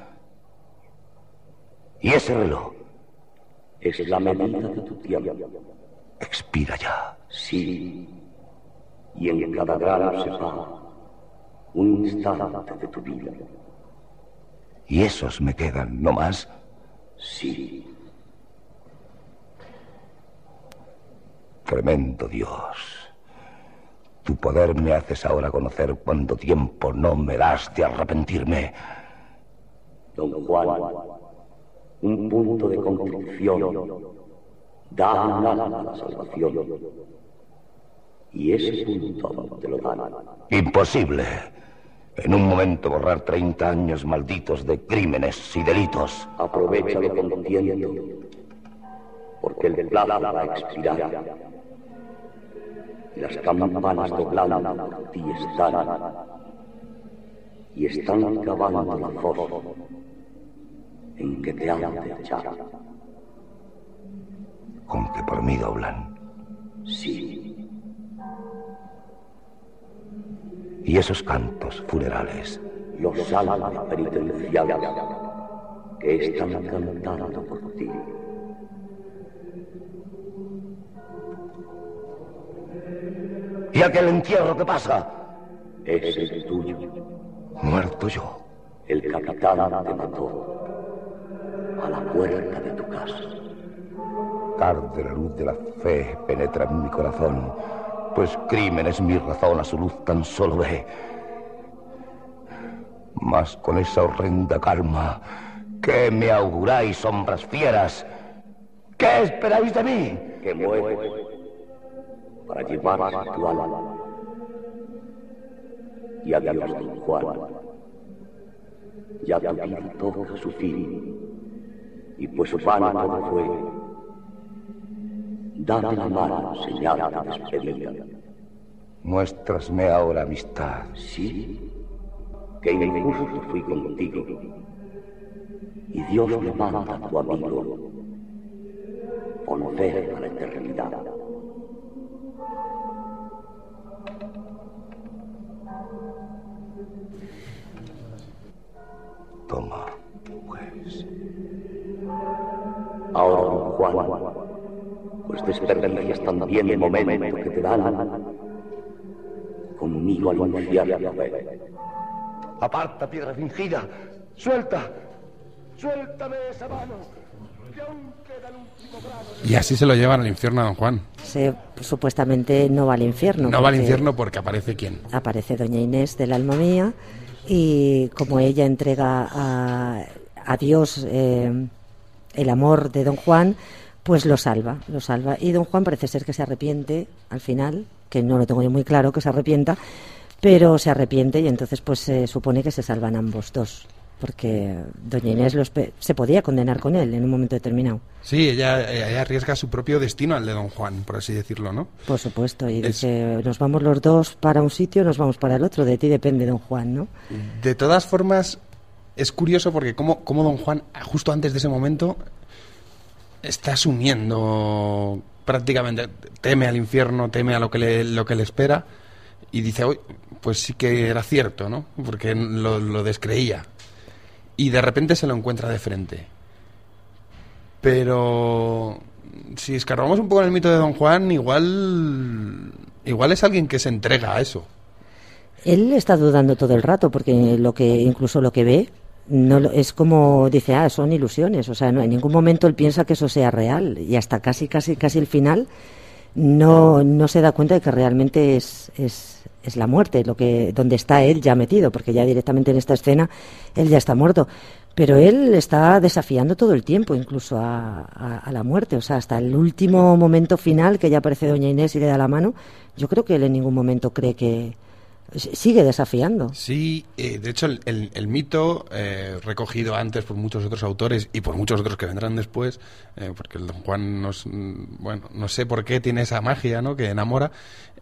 ¿Y ese reloj? Es la medida de tu tiempo. Expira ya. Sí. Y en cada grano se va un instante de tu vida. ¿Y esos me quedan, no más? Sí. Tremendo Dios. Tu poder me haces ahora conocer cuánto tiempo no me das de arrepentirme. Don Juan, un punto de contrición da un alma a la salvación. Y ese punto no te lo dan. Imposible. En un momento borrar 30 años malditos de crímenes y delitos. Aprovechalo con tiento, porque el plazo va a expirar. Y las campanas doblando por ti están, y están cavando la fosa en que te han de echar. ¿Con que por mí doblan? Sí. ¿Y esos cantos funerales? Los salmos penitenciales que están cantando por ti. ¿Y aquel entierro qué pasa? Es el tuyo. Muerto yo. El capitán te mató a la puerta de tu casa. Tarde la luz de la fe penetra en mi corazón, pues crímenes mi razón a su luz tan solo ve. Mas con esa horrenda calma, ¿qué me auguráis, sombras fieras? ¿Qué esperáis de mí? Que muero para llevar tu alma. Y adiós, don Juan. Ya tu vida toca su fin, y pues vano todo fue. Dame la mano, señal de despedida. Muéstrasme ahora amistad. Sí, que injusto fui contigo, y Dios me manda a tu amigo volver a la eternidad. Toma, pues. Ahora, don Juan, pues desperdicias también el momento que te dan conmigo al infierno. Aparta, piedra fingida. Suelta. Suéltame esa mano. Que aún queda el último grano. Y así se lo llevan al infierno a don Juan. Supuestamente no va al infierno. No va al infierno porque aparece ¿quién? Aparece doña Inés del alma mía, y como ella entrega a Dios el amor de don Juan, pues lo salva. Y don Juan parece ser que se arrepiente al final, que no lo tengo yo muy claro que se arrepienta, pero se arrepiente, y entonces pues se supone que se salvan ambos dos, porque doña Inés se podía condenar con él en un momento determinado. Sí, ella arriesga su propio destino al de don Juan, por así decirlo, ¿no? Por supuesto, y dice, nos vamos los dos para un sitio, nos vamos para el otro, de ti depende, don Juan, ¿no? De todas formas, es curioso porque como don Juan, justo antes de ese momento, está asumiendo prácticamente, teme al infierno, teme a lo que le espera, y dice, uy, pues sí que era cierto, ¿no? Porque lo descreía. Y de repente se lo encuentra de frente. Pero si escarbamos un poco en el mito de don Juan, igual es alguien que se entrega a eso. Él está dudando todo el rato, porque incluso lo que ve no es como dice, son ilusiones. O sea, no, en ningún momento él piensa que eso sea real, y hasta casi el final no se da cuenta de que realmente es la muerte, donde está él ya metido, porque ya directamente en esta escena él ya está muerto. Pero él está desafiando todo el tiempo, incluso a la muerte. O sea, hasta el último momento final, que ya aparece doña Inés y le da la mano, yo creo que él en ningún momento cree que... Sigue desafiando. Sí, de hecho el mito, recogido antes por muchos otros autores y por muchos otros que vendrán después, porque el don Juan no sé por qué tiene esa magia, ¿no?, que enamora.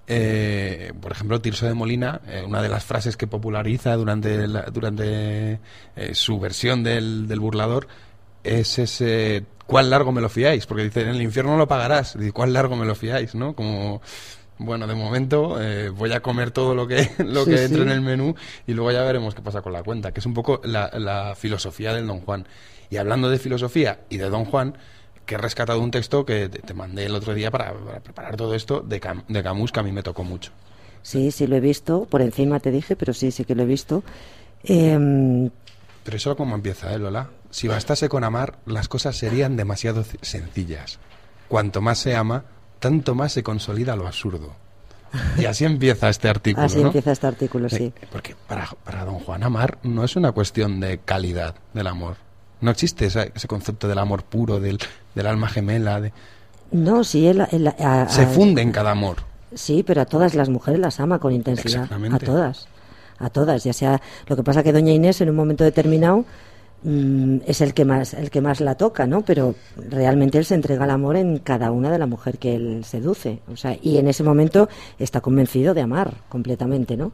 Por ejemplo, Tirso de Molina, una de las frases que populariza durante su versión del burlador es ese ¿cuán largo me lo fiáis? Porque dice, en el infierno lo pagarás. Dice, ¿cuán largo me lo fiáis? ¿No? Como... Bueno, de momento voy a comer todo lo que entre en el menú, y luego ya veremos qué pasa con la cuenta, que es un poco la filosofía del don Juan. Y hablando de filosofía y de don Juan, que he rescatado un texto que te mandé el otro día para preparar todo esto, de Camus, que a mí me tocó mucho. Sí, lo he visto, por encima te dije, pero sí que lo he visto. Pero eso como empieza, Lola. Si bastase con amar, las cosas serían demasiado sencillas. Cuanto más se ama, tanto más se consolida lo absurdo. Y así empieza este artículo, Así empieza este artículo, sí. Porque para don Juan amar no es una cuestión de calidad del amor. No existe ese concepto del amor puro, del alma gemela. No, sí, él se funde en cada amor. Sí, pero a todas las mujeres las ama con intensidad. Exactamente. A todas. Ya sea, lo que pasa que doña Inés en un momento determinado es el que más la toca, ¿no? Pero realmente él se entrega al amor en cada una de la mujer que él seduce, o sea, y en ese momento está convencido de amar completamente, ¿no?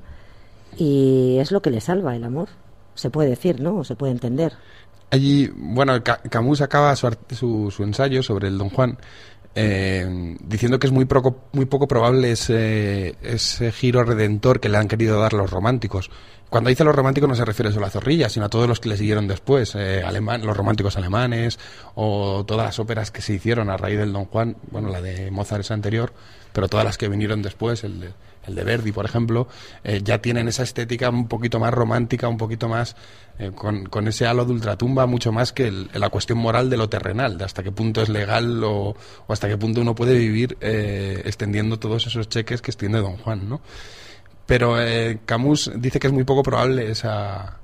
Y es lo que le salva, el amor, se puede decir, ¿no? O se puede entender. Allí, bueno, Camus acaba su ensayo sobre el don Juan diciendo que es muy poco probable ese giro redentor que le han querido dar los románticos. Cuando dice los románticos no se refiere solo a Zorrilla, sino a todos los que le siguieron después, los románticos alemanes o todas las óperas que se hicieron a raíz del Don Juan. Bueno, la de Mozart es anterior, pero todas las que vinieron después, el de Verdi, por ejemplo, ya tienen esa estética un poquito más romántica, un poquito más con ese halo de ultratumba, mucho más que la cuestión moral de lo terrenal, de hasta qué punto es legal o hasta qué punto uno puede vivir extendiendo todos esos cheques que extiende Don Juan, ¿no? Pero Camus dice que es muy poco probable esa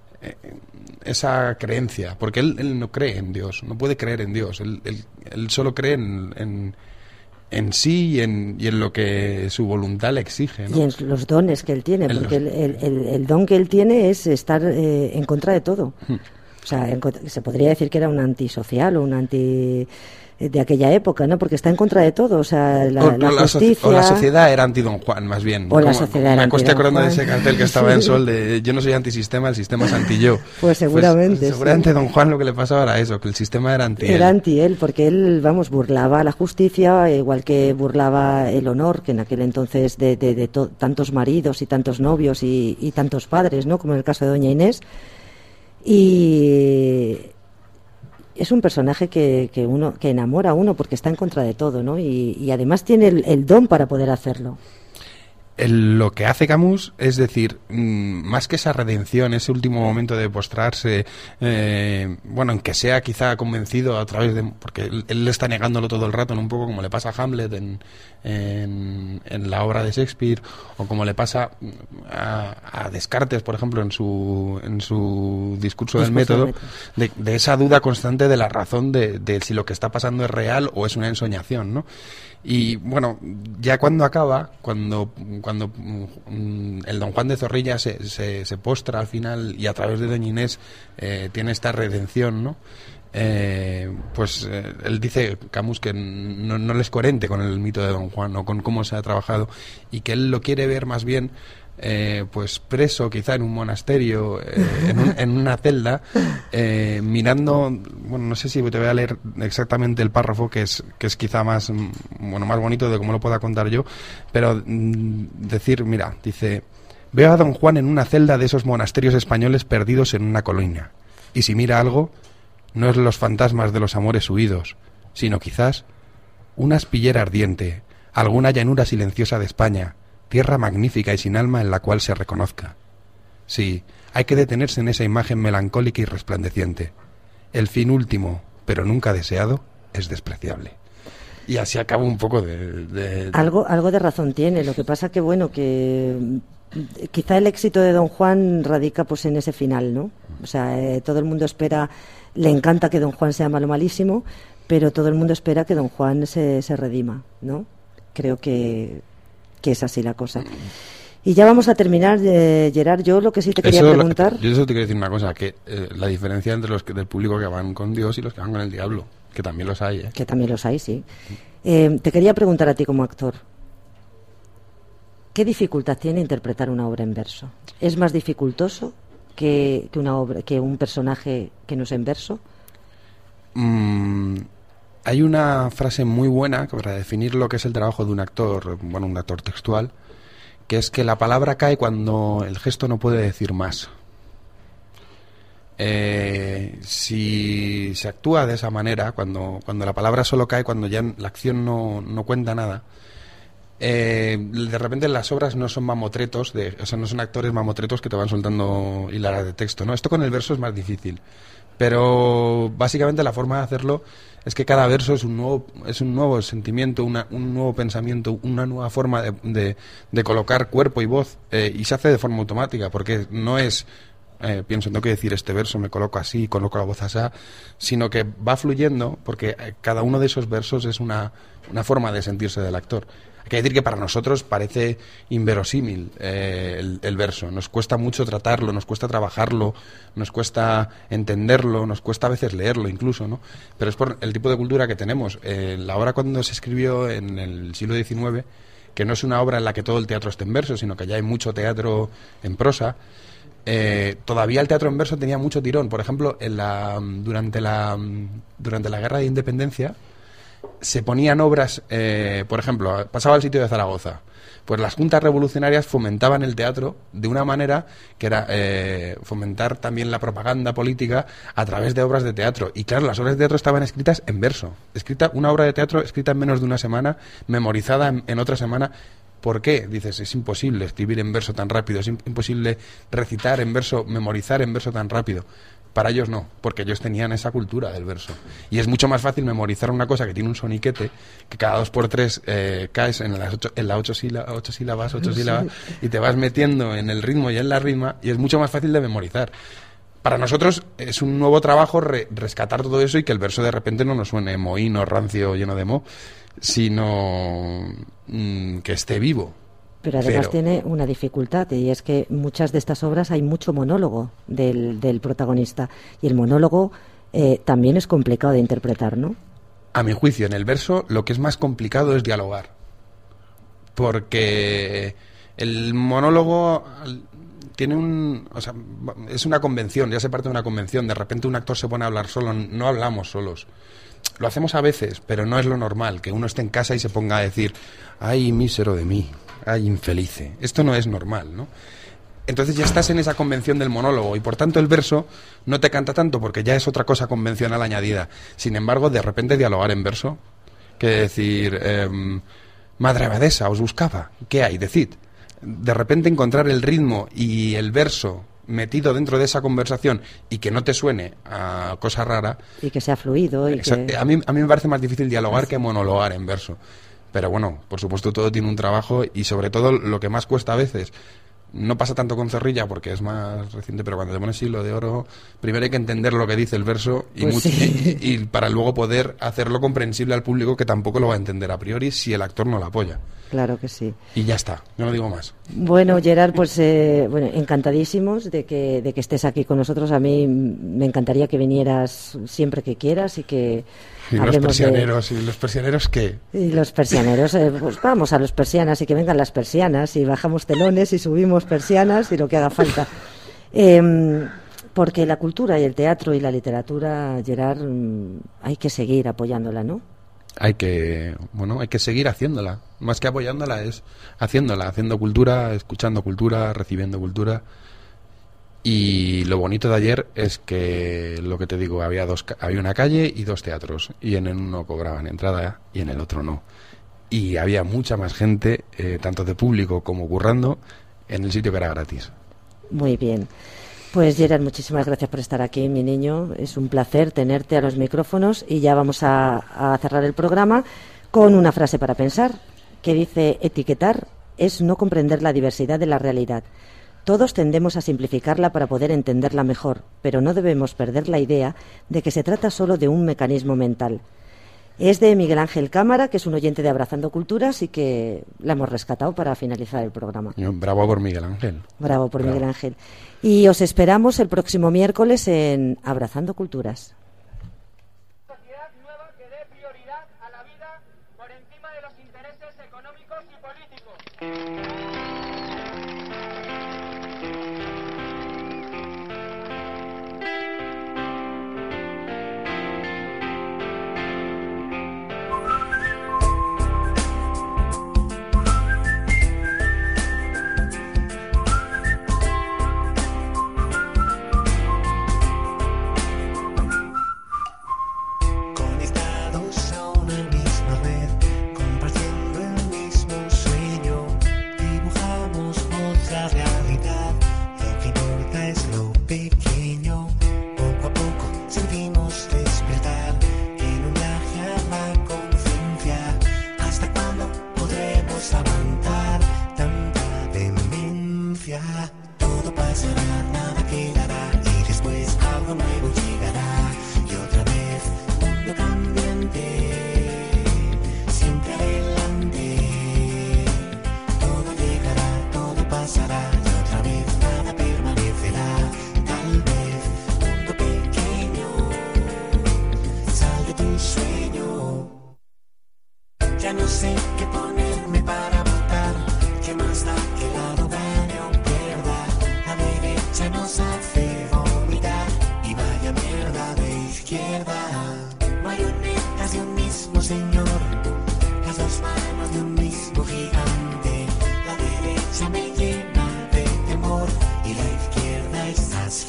creencia, porque él no cree en Dios, no puede creer en Dios, él solo cree en sí y en lo que su voluntad le exige, ¿no? Y en los dones que él tiene, porque el don que él tiene es estar en contra de todo. O sea, se podría decir que era un antisocial o un anti de aquella época, ¿no? Porque está en contra de todo, o sea, la justicia... O la sociedad era anti-Don Juan, más bien. O la sociedad era anti-Don Juan. Me estoy acordando de ese cartel que estaba en Sol de yo no soy antisistema, el sistema es anti-yo. Pues seguramente. Seguramente Don Juan lo que le pasaba era eso, que el sistema era anti-él. Era anti-él, porque él, burlaba la justicia, igual que burlaba el honor, que en aquel entonces de tantos maridos y tantos novios y tantos padres, ¿no? Como en el caso de Doña Inés. Y... es un personaje que enamora a uno porque está en contra de todo, ¿no? Y además tiene el don para poder hacerlo. Lo que hace Camus es decir, más que esa redención, ese último momento de postrarse, en que sea quizá convencido a través de... porque él está negándolo todo el rato, ¿no? Un poco como le pasa a Hamlet en la obra de Shakespeare, o como le pasa a Descartes, por ejemplo, en su discurso del método, de esa duda constante de la razón de si lo que está pasando es real o es una ensoñación, ¿no? Y bueno, ya cuando acaba, cuando el Don Juan de Zorrilla se postra al final y a través de Doña Inés tiene esta redención, ¿no? Él dice, Camus, que no le es coherente con el mito de Don Juan o con cómo se ha trabajado y que él lo quiere ver más bien preso quizá en un monasterio, en una celda, mirando, bueno, no sé si te voy a leer exactamente el párrafo que es quizá más bonito de cómo lo pueda contar yo, pero dice: veo a Don Juan en una celda de esos monasterios españoles perdidos en una colina, y si mira algo, no es los fantasmas de los amores huidos, sino quizás una aspillera ardiente, alguna llanura silenciosa de España, tierra magnífica y sin alma en la cual se reconozca. Sí, hay que detenerse en esa imagen melancólica y resplandeciente. El fin último, pero nunca deseado, es despreciable. Y así acaba un poco de... Algo de razón tiene. Lo que pasa que quizá el éxito de Don Juan radica pues en ese final, ¿no? O sea, todo el mundo espera, le encanta que Don Juan sea malo malísimo, pero todo el mundo espera que Don Juan se redima, ¿no? Creo que es así la cosa. Y ya vamos a terminar, Gerard. Yo lo que sí te quería preguntar... Yo eso te quiero decir una cosa, que la diferencia entre los del público que van con Dios y los que van con el diablo, que también los hay, ¿eh? Que también los hay, sí. Te quería preguntar a ti como actor, ¿qué dificultad tiene interpretar una obra en verso? ¿Es más dificultoso que un personaje que no es en verso? Hay una frase muy buena para definir lo que es el trabajo de un actor, un actor textual, que es que la palabra cae cuando el gesto no puede decir más. Si se actúa de esa manera, cuando la palabra solo cae, cuando ya la acción no cuenta nada, de repente las obras no son mamotretos, no son actores mamotretos que te van soltando hilaras de texto, ¿no? Esto con el verso es más difícil, pero básicamente la forma de hacerlo es que cada verso es un nuevo sentimiento, un nuevo pensamiento, una nueva forma de colocar cuerpo y voz, y se hace de forma automática, porque no es pienso, tengo que decir este verso, me coloco así, coloco la voz así, sino que va fluyendo, porque cada uno de esos versos es una forma de sentirse del actor. Hay que decir que para nosotros parece inverosímil el verso. Nos cuesta mucho tratarlo, nos cuesta trabajarlo, nos cuesta entenderlo, nos cuesta a veces leerlo incluso, ¿no? Pero es por el tipo de cultura que tenemos. La obra cuando se escribió en el siglo XIX, que no es una obra en la que todo el teatro esté en verso, sino que ya hay mucho teatro en prosa, todavía el teatro en verso tenía mucho tirón. Por ejemplo, durante la Guerra de Independencia, se ponían obras, por ejemplo, pasaba al sitio de Zaragoza, pues las juntas revolucionarias fomentaban el teatro de una manera que era fomentar también la propaganda política a través de obras de teatro. Y claro, las obras de teatro estaban escritas en verso. Una obra de teatro escrita en menos de una semana, memorizada en otra semana. ¿Por qué? Dices, es imposible escribir en verso tan rápido, es imposible recitar en verso, memorizar en verso tan rápido. Para ellos no, porque ellos tenían esa cultura del verso. Y es mucho más fácil memorizar una cosa que tiene un soniquete, que cada 2x3 caes en las 8 sílabas, y te vas metiendo en el ritmo y en la rima, y es mucho más fácil de memorizar. Para nosotros es un nuevo trabajo rescatar todo eso y que el verso de repente no nos suene mohíno, rancio, lleno de moho, sino que esté vivo. Pero además tiene una dificultad, y es que muchas de estas obras hay mucho monólogo del protagonista, y el monólogo también es complicado de interpretar, ¿no? A mi juicio, en el verso lo que es más complicado es dialogar, porque el monólogo tiene es una convención, ya se parte de una convención. De repente un actor se pone a hablar solo, no hablamos solos. Lo hacemos a veces, pero no es lo normal, que uno esté en casa y se ponga a decir, ¡ay, mísero de mí! ¡Ay, infelice! Esto no es normal, ¿no? Entonces ya estás en esa convención del monólogo y por tanto el verso no te canta tanto porque ya es otra cosa convencional añadida. Sin embargo, de repente dialogar en verso, que decir, Madre abadesa, os buscaba, ¿qué hay? Decid. De repente encontrar el ritmo y el verso metido dentro de esa conversación y que no te suene a cosa rara. Y que sea fluido. Y que... a mí me parece más difícil dialogar que monologar en verso. Pero bueno, por supuesto todo tiene un trabajo y sobre todo lo que más cuesta a veces, no pasa tanto con Zorrilla porque es más reciente, pero cuando te pones Siglo de Oro, primero hay que entender lo que dice el verso y para luego poder hacerlo comprensible al público, que tampoco lo va a entender a priori si el actor no lo apoya. Claro que sí. Y ya está, yo no digo más. Bueno, Gerard, pues encantadísimos de que estés aquí con nosotros. A mí me encantaría que vinieras siempre que quieras y que ¿Y los persianeros? ¿Y los persianeros qué? Y los persianeros, pues vamos a los persianas y que vengan las persianas y bajamos telones y subimos persianas y lo que haga falta. Porque la cultura y el teatro y la literatura, Gerard, hay que seguir apoyándola, ¿no? Hay que seguir haciéndola. Más que apoyándola es haciéndola, haciendo cultura, escuchando cultura, recibiendo cultura. Y lo bonito de ayer es que, lo que te digo, había una calle y 2 teatros, y en uno cobraban entrada y en el otro no. Y había mucha más gente, tanto de público como currando, en el sitio que era gratis. Muy bien. Pues Gerard, muchísimas gracias por estar aquí, mi niño. Es un placer tenerte a los micrófonos y ya vamos a cerrar el programa con una frase para pensar que dice: etiquetar es no comprender la diversidad de la realidad. Todos tendemos a simplificarla para poder entenderla mejor, pero no debemos perder la idea de que se trata solo de un mecanismo mental. Es de Miguel Ángel Cámara, que es un oyente de Abrazando Culturas y que la hemos rescatado para finalizar el programa. Bravo por Miguel Ángel. Bravo por Miguel Ángel. Y os esperamos el próximo miércoles en Abrazando Culturas. Sociedad nueva que dé prioridad a la vida por encima de los intereses económicos y políticos. Conectados a una misma red, compartiendo el mismo sueño,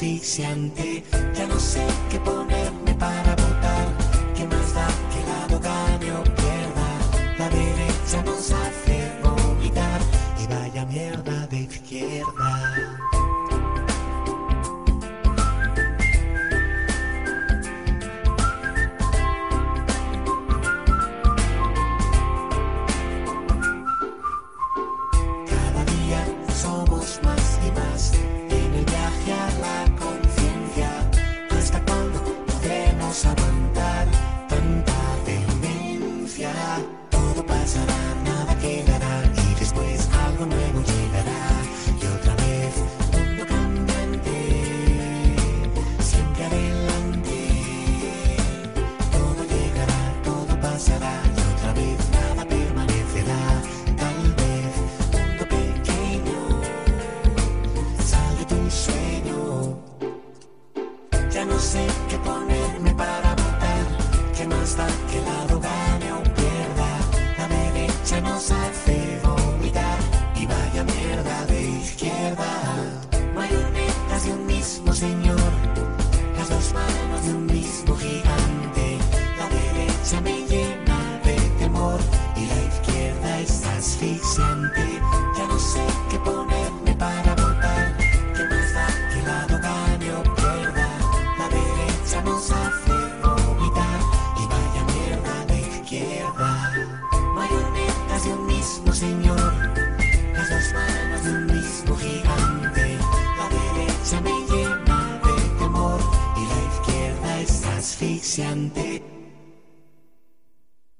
asfixiante. Ya no sé qué poner.